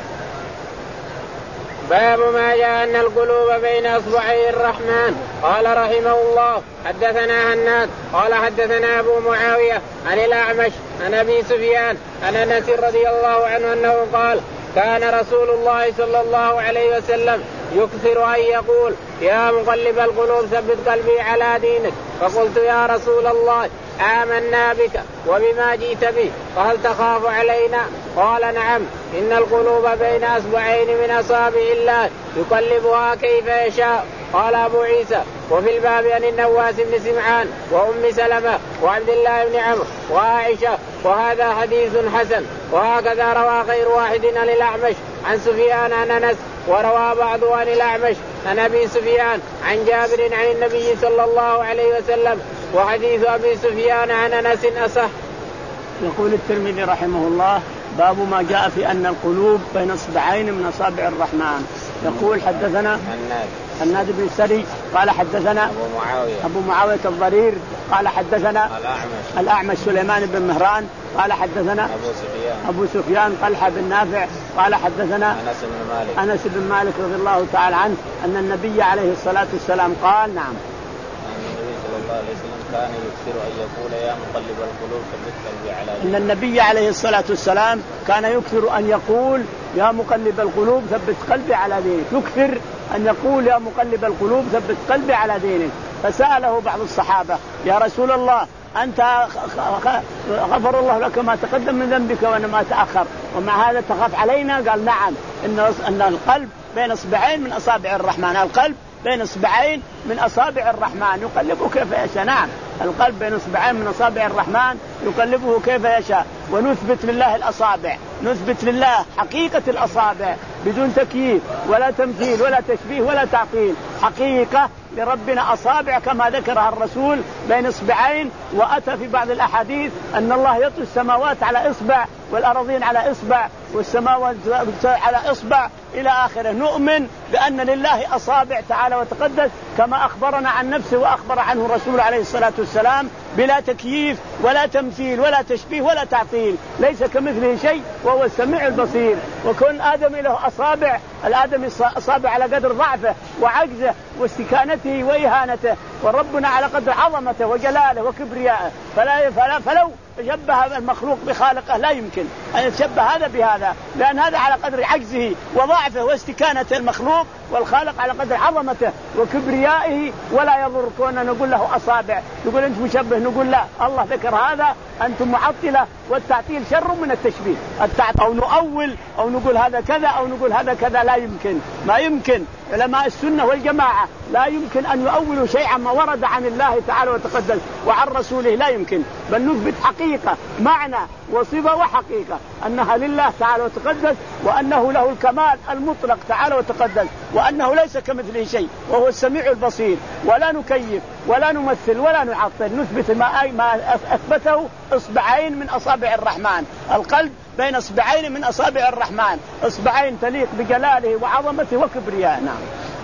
باب ما جاء أن القلوب بين أصبعي الرحمن. قال رحمه الله حدثنا هناد قال حدثنا أبو معاوية عن الأعمش عن أبي سفيان عن أنس رضي الله عنه أنه قال كان رسول الله صلى الله عليه وسلم يكثر أن يقول يا مقلب القلوب ثبت قلبي على دينك، فقلت يا رسول الله آمنا بك وبما جئت به، فهل تخاف علينا؟ قال نعم، إن القلوب بين أصبعين من أصابع الله يقلبها كيف يشاء. قال أبو عيسى وفي الباب عن النواس بن سمعان وأم سلمة وعبد الله بن عمرو وعائشة، وهذا حديث حسن. وهكذا روى غير واحد عن الأعمش عن سفيان عن أنس، وروى بعض عن الأعمش عن أبي سفيان عن جابر عن النبي صلى الله عليه وسلم، وحديث أبي سفيان عن أنس أصح. يقول الترمذي رحمه الله باب ما جاء في أن القلوب بين أصبعين من أصابع الرحمن. يقول حدثنا هناد بن السري قال حدثنا أبو معاوية أبو معاوية الضرير قال حدثنا الأعمش الأعمش سليمان بن مهران قال حدثنا أبو سفيان أبو سفيان طلحة بن نافع قال حدثنا أنس بن مالك أنس بن مالك رضي الله تعالى عنه أن النبي عليه الصلاة والسلام قال نعم النبي صلى الله عليه وسلم كان يكثر أن يقول يا مقلب القلوب ثبت قلبي على دينك. إن النبي عليه الصلاة والسلام كان يكثر أن يقول يا مقلب القلوب ثبت قلبي على دينك، يكثر أن يقول يا مقلب القلوب ثبت قلبي على دينك. فسأله بعض الصحابة يا رسول الله أنت غفر الله لك ما تقدم من ذنبك وما تأخر، ومع هذا تخاف علينا؟ قال نعم، إن إن القلب بين اصبعين من اصابع الرحمن. القلب بين اصبعين من اصابع الرحمن يقلبه كيف يشاء. نعم القلب بين اصبعين من اصابع الرحمن يقلبه كيف يشاء. ونثبت لله الاصابع، نثبت لله حقيقه الاصابع بدون تكييف ولا تمثيل ولا تشبيه ولا تعطيل. حقيقه لربنا أصابع كما ذكرها الرسول بين إصبعين. وأتى في بعض الأحاديث أن الله يطوي السماوات على إصبع والأراضين على إصبع والسماوات على إصبع إلى آخره. نؤمن بأن لله أصابع تعالى وتقدس كما أخبرنا عن نفسه وأخبر عنه الرسول عليه الصلاة والسلام بلا تكييف ولا تمثيل ولا تشبيه ولا تعطيل. ليس كمثله شيء وهو السميع البصير. وكون آدم له أصابع، الآدم أصابع على قدر ضعفه وعجزه واستكانته وإهانته، وربنا على قدر عظمته وجلاله وكبريائه. فلا فلا فلو شبه المخلوق بخالقه لا يمكن أن يتشبه هذا بهذا، لأن هذا على قدر عجزه وضعفه واستكانته المخلوق، والخالق على قدر عظمته وكبريائه. ولا يضر كوننا نقول له أصابع نقول أنت مشبه، نقول لا، الله ذكر هذا أنتم معطلة، والتعطيل شر من التشبيه. أو نؤول أو نقول هذا كذا أو نقول هذا كذا، لا يمكن، ما يمكن. علماء السنة والجماعة لا يمكن أن يؤولوا شيئا ما ورد عن الله تعالى وتقدس وعن رسوله، لا يمكن. بل نثبت حقيقة معنى وصفة وحقيقة أنها لله تعالى وتقدس، وأنه له الكمال المطلق تعالى وتقدس، وأنه ليس كمثله شيء وهو السميع البصير. ولا نكيف ولا نمثل ولا نعطل، نثبت ما ما أثبته إصبعين من أصابع الرحمن. القلب بين إصبعين من أصابع الرحمن، إصبعين تليق بجلاله وعظمته وكبريائه. نعم.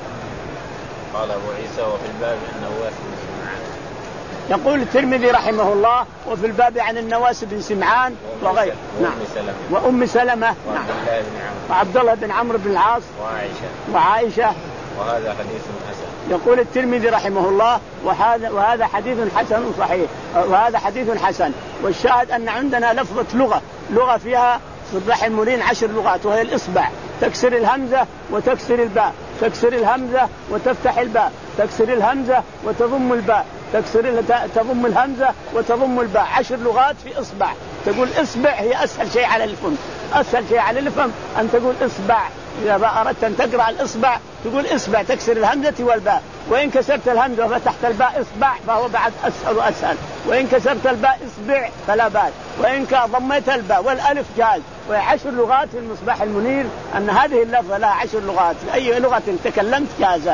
قال أبو عيسى وفي الباب عن النواس بن سمعان. يقول الترمذي رحمه الله وفي الباب عن النواس بن سمعان وغيره. نعم. وأم سلمة. نعم. وعبد الله بن عمرو بن العاص وعائشة. وعائشة. وهذا حديث حسن. يقول الترمذي رحمه الله وهذا وهذا حديث حسن صحيح، وهذا حديث حسن. والشاهد أن عندنا لفظة لغة لغة فيها صباح المرين عشر لغات، وهي الإصبع، تكسر الهمزة وتكسر الباء، تكسر الهمزة وتفتح الباء، تكسر الهمزة وتضم الباء، تكسر تضم الهمزة وتضم الباء. عشر لغات في إصبع. تقول إصبع هي أسهل شيء على الفم، أسهل شيء على الفم أن تقول إصبع. إذا أردت أن تقرأ الإصبع تقول إصبع، تكسر الهمزة والباء. وإن كسرت الهمزة وفتحت الباء إصبع فهو بعد أسهل وأسهل. وإن كسرت الباء إصبع فلا بأس. وإن ضميت الباء والألف جاز. وعشر لغات في المصباح المنير أن هذه اللفظة لها عشر لغات، في أي لغة تكلمت جاز.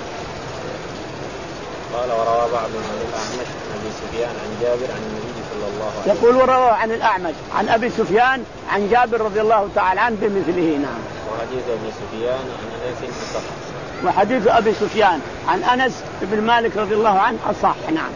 قال وروى بعض عن الأعمش عن أبي سفيان عن جابر عن النبي صلى الله عليه وسلم. يقول وروى عن الأعمش عن أبي سفيان عن جابر رضي الله تعالى عنه بمثله. نعم. وحديث أبي سفيان عن أنس أصح. وحديث أبي سفيان عن أنس بن مالك رضي الله عنه أصح. نعم.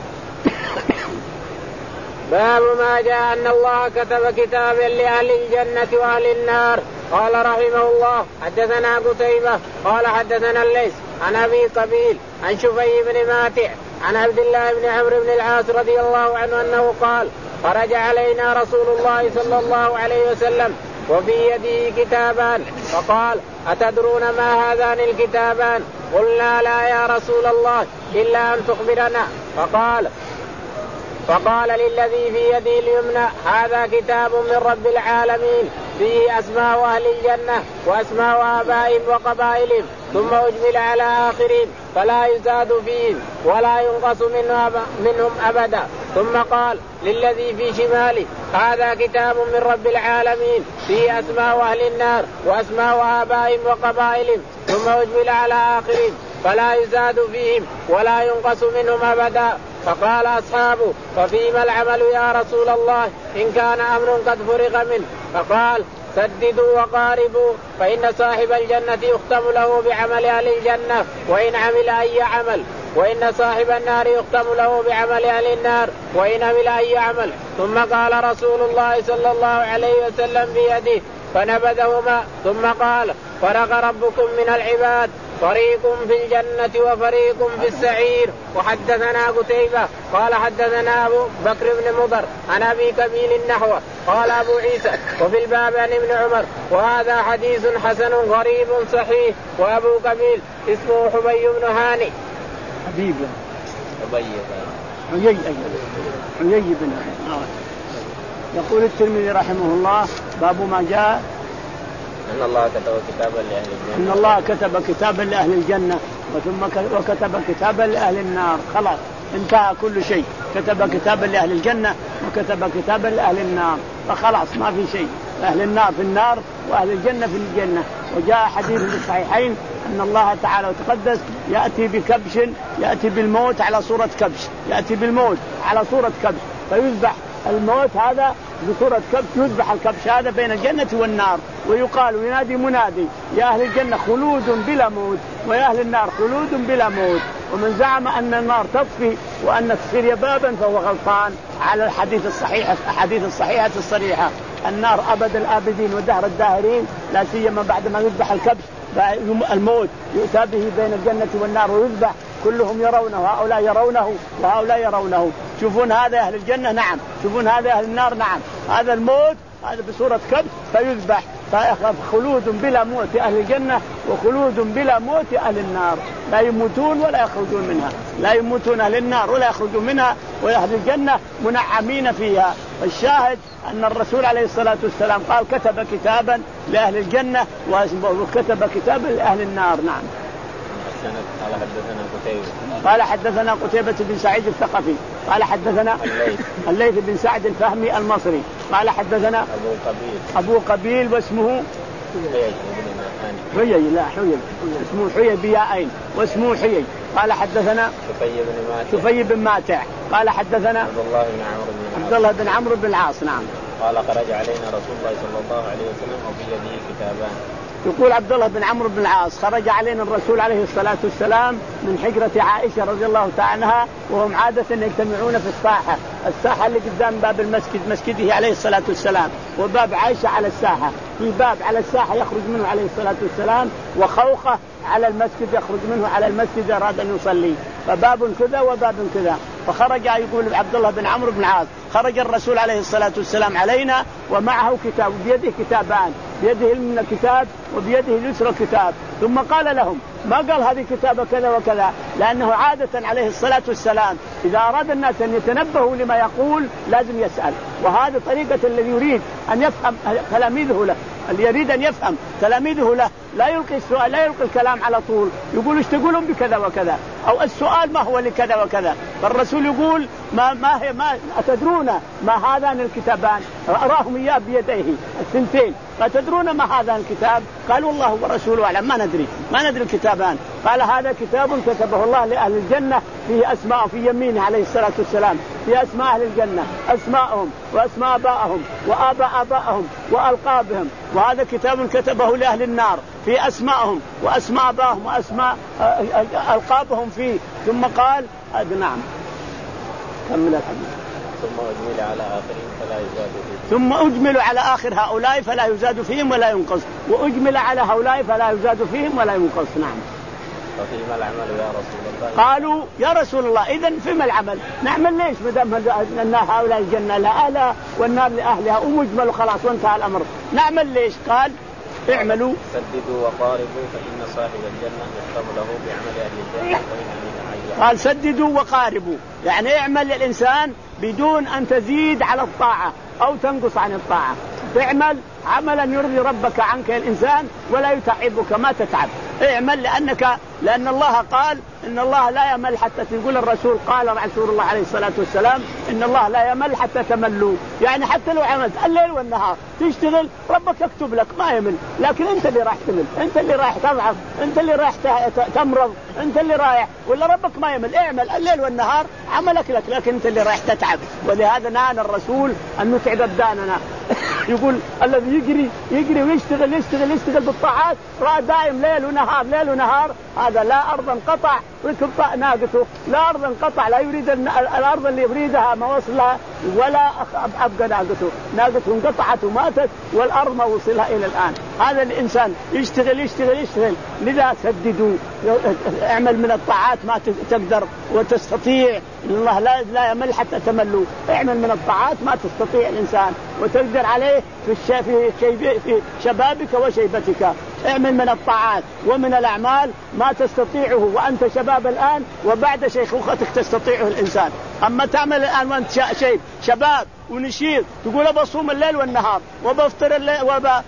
باب ما جاء أن الله كتب كتابا لأهل الجنة وأهل النار. قال رحمه الله حدثنا قتيبة قال حدثنا الليث عن أبي قبيل عن شفي بن ماتع عن عبد الله بن عمرو بن العاص رضي الله عنه أنه قال خرج علينا رسول الله صلى الله عليه وسلم وفي يده كتابان فقال أتدرون ما هذان الكتابان؟ قلنا لا يا رسول الله إلا أن تخبرنا. فقال فقال للذي في يده اليمنى هذا كتاب من رب العالمين فيه أسماء أهل الجنة وأسماء آبائهم وقبائلهم ثم أجمل على آخرين فلا يزاد فيهم ولا ينقص منهم أبدا. ثم قال للذي في شماله هذا كتاب من رب العالمين فيه أسماء أهل النار وأسماء آبائهم وقبائلهم ثم أجمل على آخرين فلا يزاد فيهم ولا ينقص منهم أبدا. فقال أصحابه ففيما العمل يا رسول الله إن كان أمر قد فرغ منه؟ فقال سددوا وقاربوا فإن صاحب الجنة يختم له بعمل أهل الجنة وإن عمل أي عمل، وإن صاحب النار يختم له بعمل أهل النار وإن عمل أي عمل. ثم قال رسول الله صلى الله عليه وسلم بيده فنبذهما ثم قال فرغ ربكم من العباد فريق في الجنة وفريق في السعير. وحدثنا قتيبة قال حدثنا أبو بكر بن مضر عن أبي كبيل النحو. قال أبو عيسى وفي الباب عن ابن عمر وهذا حديث حسن غريب صحيح. وأبو كبيل اسمه حبي بن هاني. حبيب حبي حيي حيي بن هاني. يقول الترمذي رحمه الله باب ما جاء أن الله كتب كتابا لأهل الجنة إن الله كتب كتابا لأهل الجنة وثم وكتب كتابا لأهل النار. خلاص انتهى كل شيء. كتب كتابا لأهل الجنة وكتب كتابا لأهل النار، فخلاص ما في شيء. أهل النار في النار وأهل الجنة في الجنة. وجاء حديث في الصحيحين أن الله تعالى وتقدس يأتي بكبش، يأتي بالموت على صورة كبش، يأتي بالموت على صورة كبش فيذبح الموت هذا بصورة كبش، يذبح الكبش هذا بين الجنة والنار، ويقال وينادي منادي يا أهل الجنة خلود بلا موت ويا أهل النار خلود بلا موت. ومن زعم أن النار تطفي وأن تصير يبابا فهو غلطان على الحديث الصحيح، الحديث الصحيحة الصريحة. النار أبد الآبدين ودهر الداهرين، لا سيما بعد ما يذبح الكبش الموت يؤتى به بين الجنة والنار ويذبح، كلهم يرونه، هؤلاء يرونه وهؤلاء يرونه. شوفون هذا أهل الجنة نعم، شوفون هذا أهل النار نعم. هذا الموت هذا بصورة كبش فيذبح، خلود بلا موت أهل الجنة وخلود بلا موت أهل النار، لا يموتون ولا يخرجون منها، لا يموتون أهل النار ولا يخرجون منها، وأهل الجنة منعمين فيها. الشاهد أن الرسول عليه الصلاة والسلام قال كتب كتابا لأهل الجنة وكتب كتابا لأهل النار. نعم. قال حدثنا قتيبة قال حدثنا قتيبة بن سعيد الثقفي قال حدثنا الليث بن سعد الفهمي المصري قال حدثنا أبو قبيل أبو قبيل واسمه حيي لا حيي اسمه حيي بياءين واسمه حيي قال حدثنا شفي بن ماتع قال حدثنا عبد الله بن عمرو عبد الله بن عمرو بن العاص. نعم. قال خرج علينا رسول الله صلى الله عليه وسلم وفي يده كتابان. يقول عبد الله بن عمرو بن العاص خرج علينا الرسول عليه الصلاة والسلام من حجرة عائشة رضي الله تعالى عنها، وهم عادة يجتمعون في الساحة، الساحة اللي قدام باب المسجد مسجده عليه الصلاة والسلام، وباب عائشة على الساحة، في باب على الساحة يخرج منه عليه الصلاة والسلام، وخوخة على المسجد يخرج منه على المسجد أراد أن يصلي، فباب كذا وباب كذا. فخرج يقول عبد الله بن عمرو بن العاص خرج الرسول عليه الصلاة والسلام علينا ومعه كتاب، بيده كتابان، بيده من الكتاب وبيده اليسرى كتاب، ثم قال لهم ما قال هذه كتابة كذا وكذا، لأنه عادة عليه الصلاة والسلام إذا أراد الناس أن يتنبهوا لما يقول لازم يسأل، وهذه طريقة الذي يريد أن يفهم تلاميذه له، اللي يريد أن يفهم تلاميذه له لا يلقي السؤال، لا يلقي الكلام على طول، يقول ايش تقولون بكذا وكذا، أو السؤال ما هو لكذا وكذا. فالرسول يقول ما ما هي ما أتدرون ما هذان الكتابان؟ أراهم إياه بيديه الثنتين، أتدرون ما هذا الكتاب؟ قالوا الله ورسوله أعلم، ما ندري ما ندري الكتابان. قال هذا كتاب كتبه الله لأهل الجنة فيه أسماء في يمينه عليه الصلاة والسلام، في أسماء أهل الجنة، أسماءهم وأسماء آبائهم وآباء آبائهم وألقابهم، وهذا كتاب كتبه لأهل النار في أسماءهم وأسماء آبائهم وأسماء ألقابهم فيه. ثم قال نعم كمل الحديث. ثم أجمل على آخرين فلا يزاد فيهم ثم أجمل على آخر هؤلاء فلا يزاد فيهم ولا ينقص، وأجمل على هؤلاء فلا يزاد فيهم ولا ينقص. نعم. ففيما العمل يا رسول الله؟ قالوا يا رسول الله إذن فيما العمل؟ نعمل ليش ما دام أن هؤلاء الجنة لأهلها والنار لأهلها ومجمل وخلاص وانتهى الأمر، نعمل ليش؟ قال اعملوا سددوا وقاربوا فإن صاحب الجنة يختم له بعمل أهل الجنة. قال سددوا وقاربوا، يعني اعمل للإنسان بدون أن تزيد على الطاعة أو تنقص عن الطاعة، تعمل عملا يرضي ربك عنك الإنسان ولا يتعبك ما تتعب، اعمل لأنك لأن الله قال إن الله لا يمل حتى تقول الرسول قال رسول الله عليه الصلاة والسلام إن الله لا يمل حتى تملوا، يعني حتى لو عملت الليل والنهار تشتغل ربك يكتب لك ما يمل، لكن أنت اللي راح تمل، أنت اللي راح تضعف، أنت اللي راح تمرض، أنت اللي رايح، ولا ربك ما يمل، اعمل الليل والنهار عملك لك، لكن أنت اللي راح تتعب. ولهذا نهانا الرسول أن نتعب أبداننا يقول الذي يجري يجري ويشتغل يشتغل يشتغل بالطاعات رأى دائم ليل ونهار ليل ونهار، هذا لا أرض انقطع ركب ناقته، لا أرض انقطع لا يريد الأرض اللي يريدها ما وصلها ولا أبقى ناقته، ناقته انقطعت وماتت والأرض ما وصلها إلى الآن. هذا الإنسان يشتغل يشتغل يشتغل، لذا سددوا، اعمل من الطاعات ما تقدر وتستطيع، الله لا لا يمل حتى تملوا، اعمل من الطاعات ما تستطيع الإنسان وتقدر عليه في في في شبابك وشيبتك، اعمل من الطاعات ومن الأعمال ما تستطيعه وأنت شباب الآن، وبعد شيخوختك تستطيعه الإنسان، أما تعمل الآن وأنت شيء شباب ونشيط تقول بصوم الليل والنهار وبفطر الليل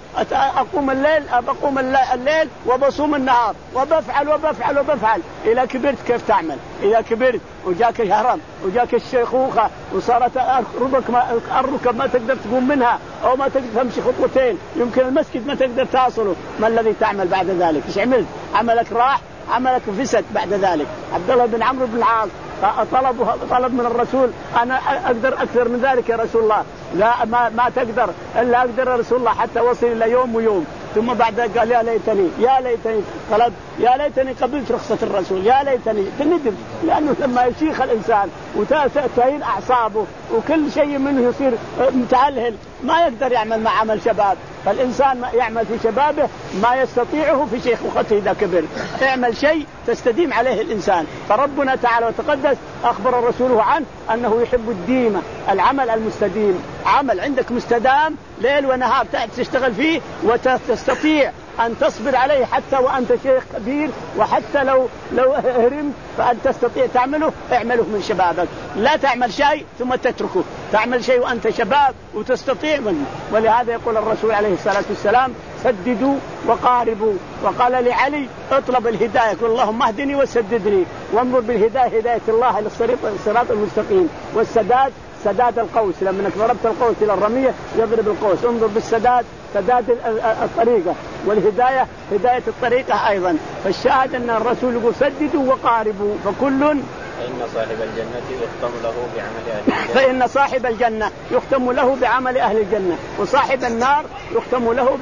وبقوم الليل بقوم الليل وبصوم النهار وبفعل وبفعل وبفعل إذا كبرت كيف تعمل؟ إذا كبرت وجاك الهرم وجاك الشيخوخة وصارت ربك ما الركب ما تقدر تقوم منها أو ما تقدر تمشي خطوتين يمكن المسجد ما تقدر تصله، ما الذي تعمل بعد ذلك؟ إيش عملت؟ عملك راح، عملك فسد بعد ذلك. عبد الله بن عمرو بن العاص طلب طلب من الرسول أنا أقدر أكثر من ذلك يا رسول الله، لا ما ما تقدر إلا أقدر يا رسول الله حتى وصل إلى يوم ويوم. ثم بعد قال يا ليتني يا ليتني طلب يا ليتني قبلت رخصة الرسول، يا ليتني تندم، لأنه لما يشيخ الإنسان وتهين أعصابه وكل شيء منه يصير متعلهل ما يقدر يعمل مع عمل شباب. فالإنسان يعمل في شبابه ما يستطيعه في شيخوخته إذا كبر. اعمل شيء تستديم عليه الإنسان. فربنا تعالى وتقدس أخبر رسوله عنه أنه يحب الديمة، العمل المستديم، عمل عندك مستدام ليل ونهار تشتغل فيه وتستطيع أن تصبر عليه حتى وأنت شيخ كبير، وحتى لو لو هرمت فأن تستطيع تعمله، اعمله من شبابك. لا تعمل شيء ثم تتركه، تعمل شيء وأنت شباب وتستطيع منه. ولهذا يقول الرسول عليه الصلاة والسلام سددوا وقاربوا. وقال لعلي اطلب الهداية، قل اللهم اهدني وسددني، وانظر بالهداية هداية الله إلى الصراط المستقيم. والسداد سداد القوس، لما ضربت القوس إلى الرمية يضرب القوس، انظر بالسداد سداد الطريقة، والهداية هداية الطريقة أيضا. فالشاهد أن الرسول يقول سددوا وقاربوا. فكل فإن صاحب الجنة يختم له بعمل أهل الجنة فإن صاحب الجنة يختم له بعمل أهل الجنة، وصاحب النار يختم له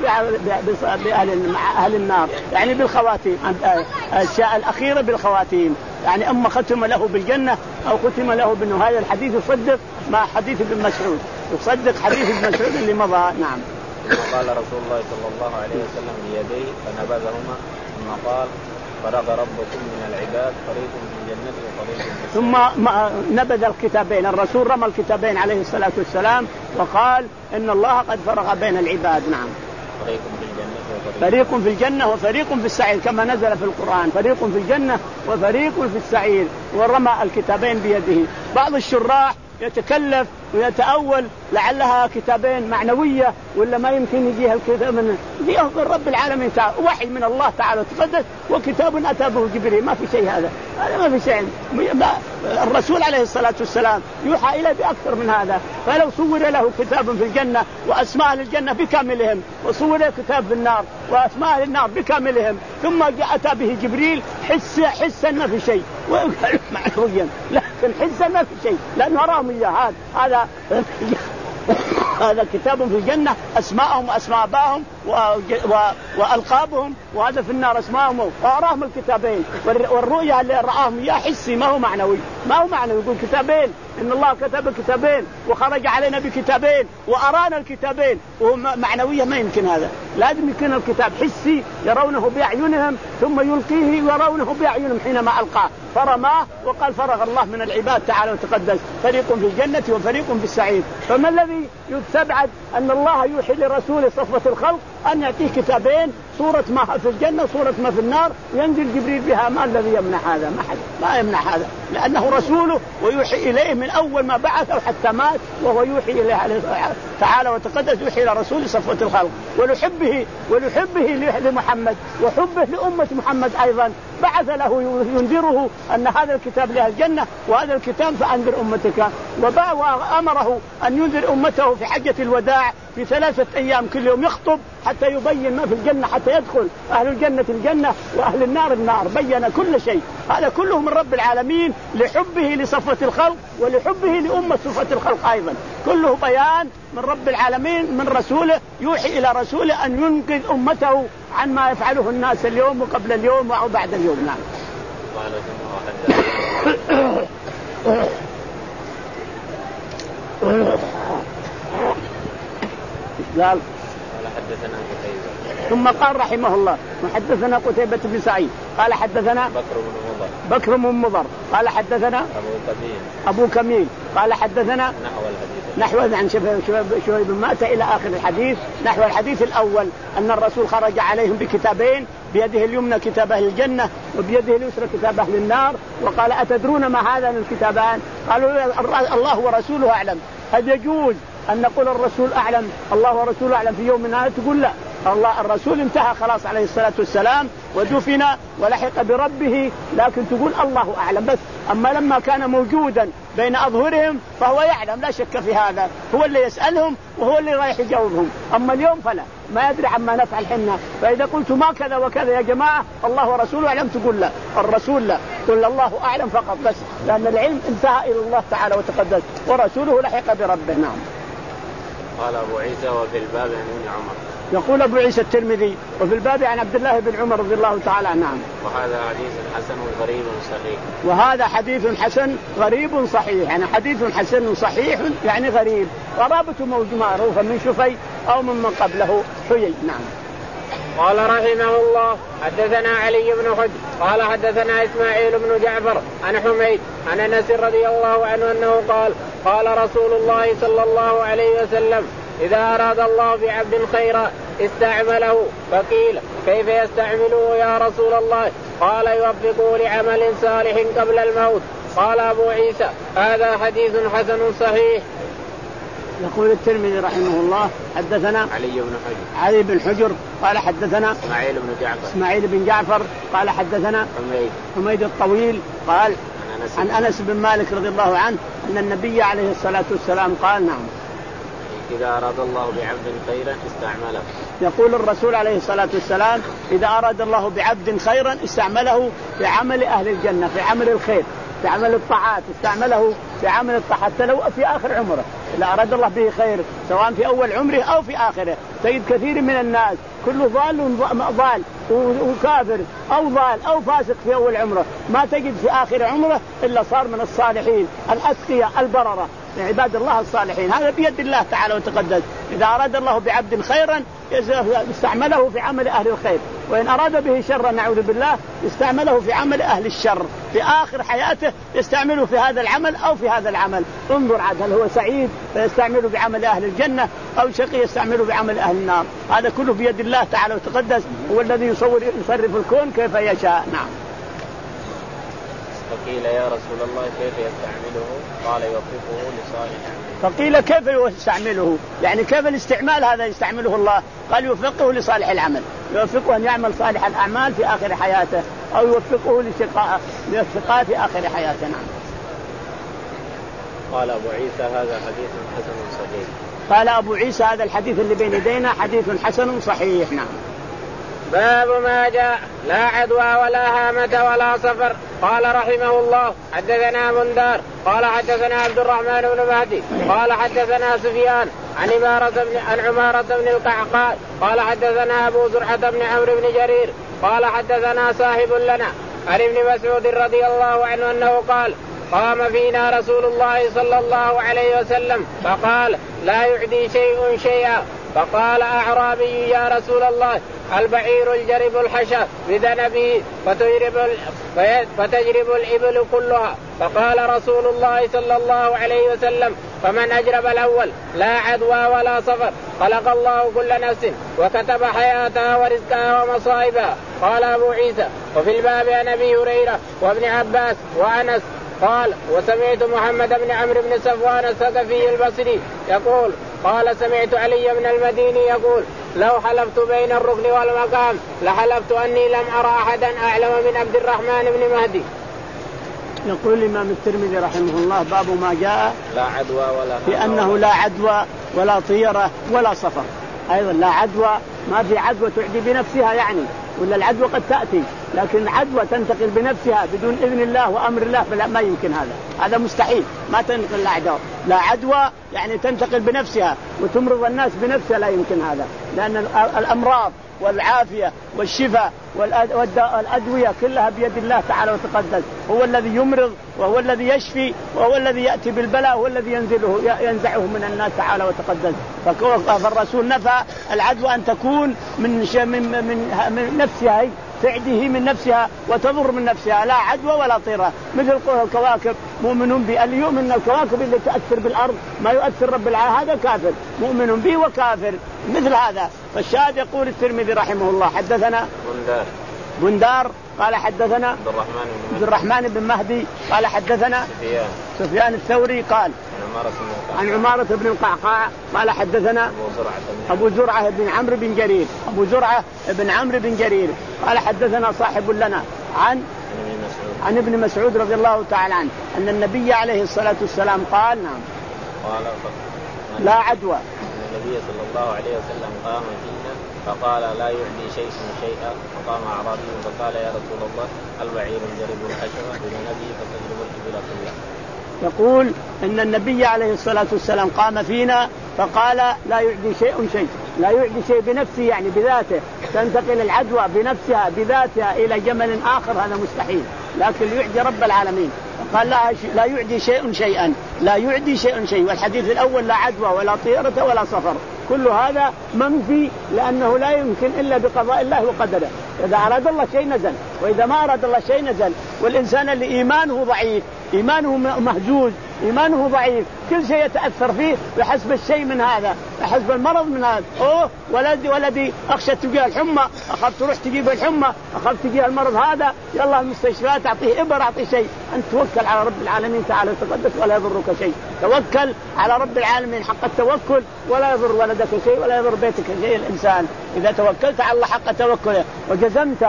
بأهل أهل النار، يعني بالخواتيم، الأشياء الأخيرة بالخواتيم. يعني أما ختم له بالجنة أو ختم له بالنار. هذا الحديث يصدق مع حديث ابن مسعود، يصدق حديث ابن مسعود اللي مضى. نعم. قال رسول الله صلى الله عليه وسلم بيديه فنبذهما ثم قال فرغ ربكم من العباد فريق في الجنة وفريق في السعير. ثم نبذ الكتابين، الرسول رمى الكتابين عليه الصلاة والسلام وقال إن الله قد فرغ بين العباد. نعم. فريق في الجنة وفريق فريق في الجنة وفريق في السعير كما نزل في القرآن، فريق في الجنة وفريق في السعير، ورمى الكتابين بيده. بعض الشراح يتكلف ويتأول لعلها كتابين معنوية ولا ما يمكن يجيها الكتاب من رب العالمين تعالى، وحي من الله تعالى وتقدس، وكتاب أتى به جبريل. ما في شيء، هذا هذا ما في شيء. الرسول عليه الصلاة والسلام يوحى إليه بأكثر من هذا. فلو صور له كتاب في الجنة وأسماء أهل الجنة بكاملهم، وصور له كتاب في النار وأسماء أهل النار بكاملهم، ثم أتى به جبريل حس حسا ما في شيء معنويا، لكن حسا ما في شيء، لأنه أراهم إياه. هذا هذا كتاب في الجنة أسماءهم وأسماء آبائهم وألقابهم، وهذا في النار أسماءهم وأراهم الكتابين. والرؤيا اللي رآهم إياه حسي ما هو معنوي، ما هو معنوي. يقول كتابين، إن الله كتب كتابين وخرج علينا بكتابين وأرانا الكتابين، وهو معنوية ما يمكن. هذا لازم يكون الكتاب حسي يرونه بأعينهم ثم يلقيه ويرونه بأعينهم حينما ألقاه، فرماه وقال فرغ الله من العباد تعالى وتقدس، فريق في الجنة وفريق في السعير. فما الذي يستبعد أن الله يوحي لرسوله صفوة الخلق أن يعطيه كتابين، صورة ما في الجنة صورة ما في النار، وينزل جبريل بها؟ ما الذي يمنع هذا؟ ما حد ما يمنع هذا، لأنه رسوله ويوحي إليه من أول ما بعثه حتى مات، وهو يوحي إليه تعالى وتقدس، يوحي إلى رسول صفوة الخلق. ولحبه ولحبه لمحمد وحبه لأمة محمد أيضا بعث له ينذره أن هذا الكتاب لأهل الجنة وهذا الكتاب فأنذر أمتك. وأمره أن ينذر أمته في حجة الوداع في ثلاثة أيام كل يوم يخطب حتى يبين ما في الجنة، حتى يدخل أهل الجنة الجنة وأهل النار النار، بين كل شيء. هذا كله من رب العالمين لحبه لصفوة الخلق ولحبه لأمة صفوة الخلق أيضا، كله بيان من رب العالمين من رسوله، يوحي إلى رسوله أن ينقذ أمته عن ما يفعله الناس اليوم وقبل اليوم أو بعد اليوم. نعم. قال حدثنا قتيبة، ثم قال رحمه الله حدثنا قتيبة بن سعيد قال حدثنا بكر بن مضر بكر بن مضر قال حدثنا أبو كميل أبو كميل قال حدثنا نحو الحديث نحو عن شعيب بن مات إلى آخر الحديث، نحو الحديث الأول أن الرسول خرج عليهم بكتابين بيده اليمنى كتاب أهل الجنة وبيده اليسرى كتاب أهل النار. وقال أتدرون ما هذان الكتابان؟ قالوا الله ورسوله أعلم. هل يجوز أن نقول الرسول أعلم الله ورسوله أعلم في يوم من هذا؟ تقول لا، الله الرسول انتهى خلاص عليه الصلاة والسلام ودفن ولحق بربه، لكن تقول الله أعلم بس. أما لما كان موجودا بين أظهرهم فهو يعلم لا شك في هذا، هو اللي يسألهم وهو اللي رايح يجاوبهم. أما اليوم فلا، ما يدري عما نفعل حنا. فإذا قلت ما كذا وكذا يا جماعة الله ورسوله أعلم تقول لا، الرسول لا، قل الله أعلم فقط بس، لأن العلم انتهى إلى الله تعالى وتقدس ورسوله لحق بربه. نعم. قال أبو عيسى وفي الباب عن ابن عمر. يقول أبو عيسى الترمذي وفي الباب عن عبد الله بن عمر رضي الله تعالى عنه. نعم. وهذا حديث حسن غريب صحيح. وهذا حديث حسن غريب صحيح، يعني حديث حسن صحيح يعني غريب، غرابته معروفة من شفي أو من من قبله حيي. نعم. قال رحمه الله حدثنا علي بن حجر قال حدثنا إسماعيل بن جعفر عن حميد عن أنس رضي الله عنه أنه قال قال رسول الله صلى الله عليه وسلم إذا أراد الله بعبد خيرا استعمله. فقيل كيف يستعمله يا رسول الله؟ قال يوفقه لعمل صالح قبل الموت. قال أبو عيسى هذا حديث حسن صحيح. يقول الترمذي رحمه الله حدثنا علي بن حجر علي بن حجر قال حدثنا إسماعيل بن جعفر إسماعيل بن جعفر قال حدثنا حميد حميد الطويل قال عن أنس, عن أنس بن مالك رضي الله عنه أن النبي عليه الصلاة والسلام قال نعم إذا أراد الله بعبد خيرا استعمله. يقول الرسول عليه الصلاة والسلام إذا أراد الله بعبد خيرا استعمله في عمل أهل الجنة، في عمل الخير، في عمل الطاعات، استعمله في عمل الطاعات حتى لو في آخر عمره. إذا أراد الله به خير سواء في أول عمره أو في آخره. تجد كثير من الناس كله ضال ضال وكافر أو ضال أو فاسق في أول عمره، ما تجد في آخر عمره إلا صار من الصالحين الأتقياء البررة عباد الله الصالحين. هذا بيد الله تعالى وتقدس. إذا أراد الله بعبد خيرا استعمله في عمل أهل الخير، وإن أراد به شرا نعوذ بالله استعمله في عمل أهل الشر. في آخر حياته يستعمله في هذا العمل أو في هذا العمل. انظر عاد هل هو سعيد فيستعمله بعمل أهل الجنة أو شقي يستعمله بعمل أهل النار. هذا كله بيد الله تعالى وتقدس، هو الذي يصور يصرف الكون كيف يشاء. نعم. فقيل يا رسول الله كيف يستعمله؟ قال يوفقه لصالح عمله. فقيل كيف يستعمله؟ يعني كيف الاستعمال هذا يستعمله الله؟ قال يوفقه لصالح العمل، يوفقه أن يعمل صالح الأعمال في آخر حياته أو يوفقه لشقاء للشقاء في آخر حياته. نعم. قال أبو عيسى هذا حديث حسن صحيح. قال أبو عيسى هذا الحديث اللي بين يدينا حديث حسن صحيح. نعم. باب ما جاء لا عدوى ولا هامة ولا سفر. قال رحمه الله حدثنا مندار قال حدثنا عبد الرحمن بن مهدي قال حدثنا سفيان عن عمارة بن عن عمارة بن القعقاع قال حدثنا أبو زرعة بن عمرو بن جرير قال حدثنا صاحب لنا عن ابن مسعود رضي الله عنه أنه قال قام فينا رسول الله صلى الله عليه وسلم فقال لا يعدي شيء شيئا. فقال أعرابي يا رسول الله البعير الجرب الحشا بذنبه فتجرب, فتجرب الإبل كلها. فقال رسول الله صلى الله عليه وسلم فمن أجرب الأول لا عدوى ولا سفر. خلق الله كل نفس وكتب حياتها ورزقها ومصائبها. قال أبو عيسى وفي الباب عن أبي هريرة وابن عباس وأنس قال وسمعت محمد بن عمرو بن صفوان الثقفي البصري يقول قال سمعت علي بن المديني يقول لو حلفت بين الركن والمقام لحلفت أني لم أرى أحدا أعلم من عبد الرحمن بن مهدي. يقول الإمام الترمذي رحمه الله باب ما جاء لا عدوى ولا في أنه لا عدوى ولا طيرة ولا سفر. أيضا لا عدوى، ما في عدوى تعدي بنفسها يعني، ولا العدوى قد تأتي، لكن عدوى تنتقل بنفسها بدون إذن الله وأمر الله فلا، ما يمكن هذا، هذا مستحيل، ما تنتقل الأعداء. لا عدوى يعني تنتقل بنفسها وتمرض الناس بنفسها، لا يمكن هذا، لأن الأمراض والعافية والشفاء والأدوية كلها بيد الله تعالى وتقدس. هو الذي يمرض وهو الذي يشفي وهو الذي يأتي بالبلاء وهو الذي ينزله ينزعه من الناس تعالى وتقدس. فالرسول نفى العدوى أن تكون من من من نفسها، تعديه من نفسها وتضر من نفسها. لا عدوى ولا طيرة، مثل قول الكواكب مؤمن بي، اللي يؤمن الكواكب اللي تأثر بالأرض ما يؤثر رب العالمين هذا كافر، مؤمن بي وكافر مثل هذا. فالشاهد يقول الترمذي رحمه الله حدثنا مندار بندار قال حدثنا عبد الرحمن بن عبد الرحمن بن مهدي قال حدثنا سفيان سفيان الثوري قال عن عمارة بن القعقاع قال حدثنا أبو زرعة بن عمرو بن جرير أبو زرعة بن عمرو بن جرير قال حدثنا صاحب لنا عن عن ابن مسعود رضي الله تعالى عنه أن النبي عليه الصلاة والسلام قال نعم قال لا عدوى. النبي صلى الله عليه وسلم قام فينا فقال لا يعدي شيء شيئا فقام أعرابي فقال يا رسول الله البعير يجرب الحشوة بالنبي فتجرب الإبل كلها. يقول إن النبي عليه الصلاة والسلام قام فينا فقال لا يعدي شيء شيء لا يعدي شيء بنفسه يعني بذاته تنتقل العدوى بنفسها بذاتها إلى جمل آخر هذا مستحيل لكن يعدي رب العالمين. قال لا, لا يعدي شيء شيئا لا يعدي شيء شيء. والحديث الأول لا عدوى ولا طيرة ولا سفر كل هذا منفي لأنه لا يمكن إلا بقضاء الله وقدره. إذا أراد الله شيء نزل وإذا ما أراد الله شيء نزل. والإنسان اللي إيمانه ضعيف إيمانه مهزوز إيمانه ضعيف كل شيء يتأثر فيه بحسب الشيء من هذا بحسب المرض من هذا. أوه ولدي ولدي أخشى تجيها الحمى أخاف تروح تجيب الحمى أخاف تجيها المرض هذا يلا المستشفيات أعطيه إبر أعطيه شيء. أنت توكل على رب العالمين تعالى وتقدس ولا يضرك شيء. توكل على رب العالمين حق التوكل ولا يضر ولدك شيء ولا يضر بيتك شيء. الإنسان إذا توكلت على الله حق توكله وجزمت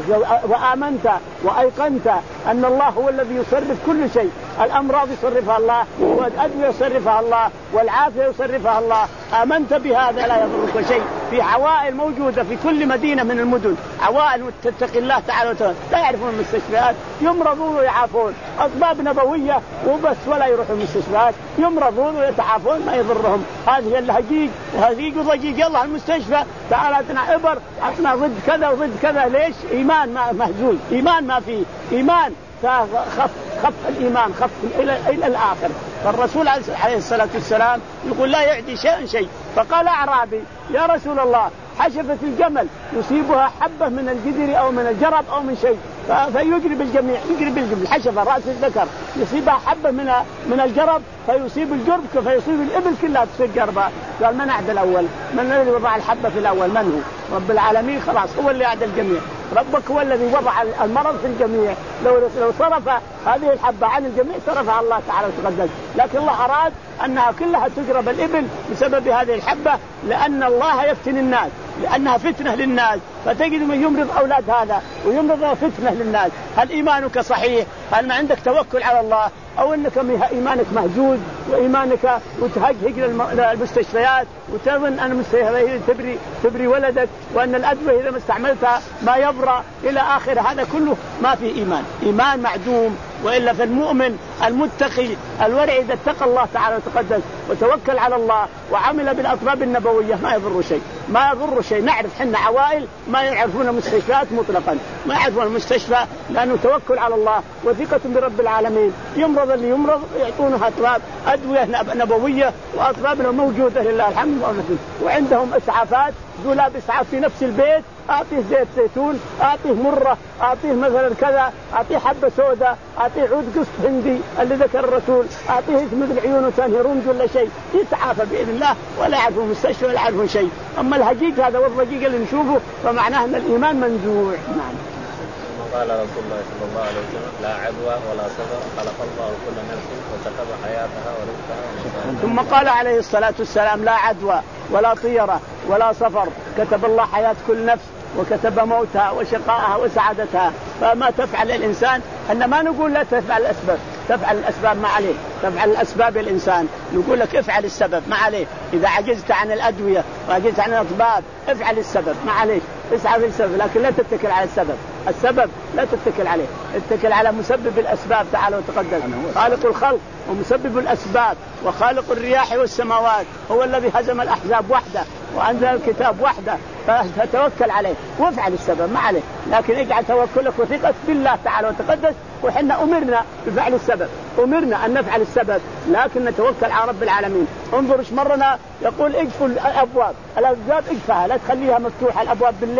وآمنت وأيقنت أن الله هو الذي يصرف كل شيء. الأمراض يصرفها الله والأدوية يصرفها الله والعافية يصرفها الله. آمنت بهذا لا يضرك شيء. في عوائل موجودة في كل مدينة من المدن عوائل تتقي الله تعالى وتعالى لا يعرفون المستشفيات يمرضون ويعافون أسباب نبوية وبس ولا يروحوا المستشفيات يمرضون ويتعافون ما يضرهم. هذه الهجيج وهجيج وضجيج يلا المستشفى تعال أعطنا إبر أعطنا ضد كذا وضد كذا. ليش؟ إيمان ما مهزوز إيمان ما فيه إيمان خف خف الإيمان خف إلى إلى الآخر. فالرسول عليه الصلاة والسلام يقول لا يعدي شيء شيء. فقال أعرابي يا رسول الله حشفة الجمل يصيبها حبة من الجدر أو من الجرب أو من شيء فيجري بالجميع يجري بالجميع. الحشفة رأس الذكر يصيبها حبة من من الجرب فيصيب الجرب فيصيب الإبل كلها تصير جربة. قال من أعدى الأول؟ من الذي وضع الحبة في الأول؟ من هو؟ رب العالمين خلاص هو اللي أعدى الجميع. ربك هو الذي وضع المرض في الجميع. لو لو صرف هذه الحبة عن الجميع صرفها الله تعالى وتقدس. لكن الله أراد أنها كلها تجرب الإبل بسبب هذه الحبة لأن الله يفتن الناس لأنها فتنة للناس. فتجد من يمرض أولاد هذا ويمرض فتنة للناس. هل إيمانك صحيح؟ هل ما عندك توكل على الله أو أنك إيمانك مهزوز وإيمانك وتهجهج للمستشفيات وتظن أن المستشفيات تبري تبري ولدك وأن الأدوية إذا ما استعملتها ما يبرأ إلى آخر. هذا كله ما في إيمان إيمان معدوم. وإلا فالمؤمن المتقي الورع إذا اتقى الله تعالى وتقدس وتوكل على الله وعمل بالأطباب النبوية ما يضر شيء ما يضر شيء. نعرف حنا عوائل ما يعرفون المستشفيات مطلقا ما يعرفون المستشفى لأنه توكل على الله وثقة برب العالمين. يمرض اللي يمرض يعطونه أطباب أدوية نبوية وأطباب موجودة لله الحمد والله. وعندهم إسعافات دولاب إسعاف في نفس البيت أعطيه زيت زيتون أعطيه مرة أعطيه مثلا كذا أعطيه حبة سوداء أعطيه عود قسط هندي اللي ذكر الرسول أعطيه مثل عيونه ثاني رمز ولا شيء يتعافى بإذن الله ولا يعرفون مستشفى ولا يعرفون شيء. أما الهجيج هذا والضجيج اللي نشوفه فمعناه أن الإيمان منزوع. نعم. قال رسول الله صلى الله عليه وسلم لا عدوى ولا سفر خلق الله كل نفس وكتب حياتها ورزقها. ثم قال عليه الصلاة والسلام لا عدوى ولا طيرة ولا سفر كتب الله حياة كل نفس وكتب موتها وشقائها وسعادتها. فما تفعل الإنسان أن ما نقول لا تفعل الأسباب تفعل الأسباب ما عليه تفعل الأسباب الإنسان نقول لك افعل السبب ما عليه. إذا عجزت عن الأدوية وعجزت عن الأطباب افعل السبب ما عليه اسعى في السبب لكن لا تتكل على السبب. السبب لا تتكل عليه اتكل على مسبب الأسباب تعالى وتقدس. خالق الخلق ومسبب الأسباب وخالق الرياح والسماوات هو الذي هزم الأحزاب وحده وأنزل الكتاب وحده فتوكل عليه وافعل السبب ما عليه. لكن اجعل توكلك وثقة بالله تعالى وتقدس. وحنا أمرنا بفعل السبب أمرنا أن نفعل السبب لكن نتوكل على رب العالمين. انظر ايش مرنا يقول اجفوا الأبواب الأبواب اجفها لا تخليها مفتوحة الأبواب بالليل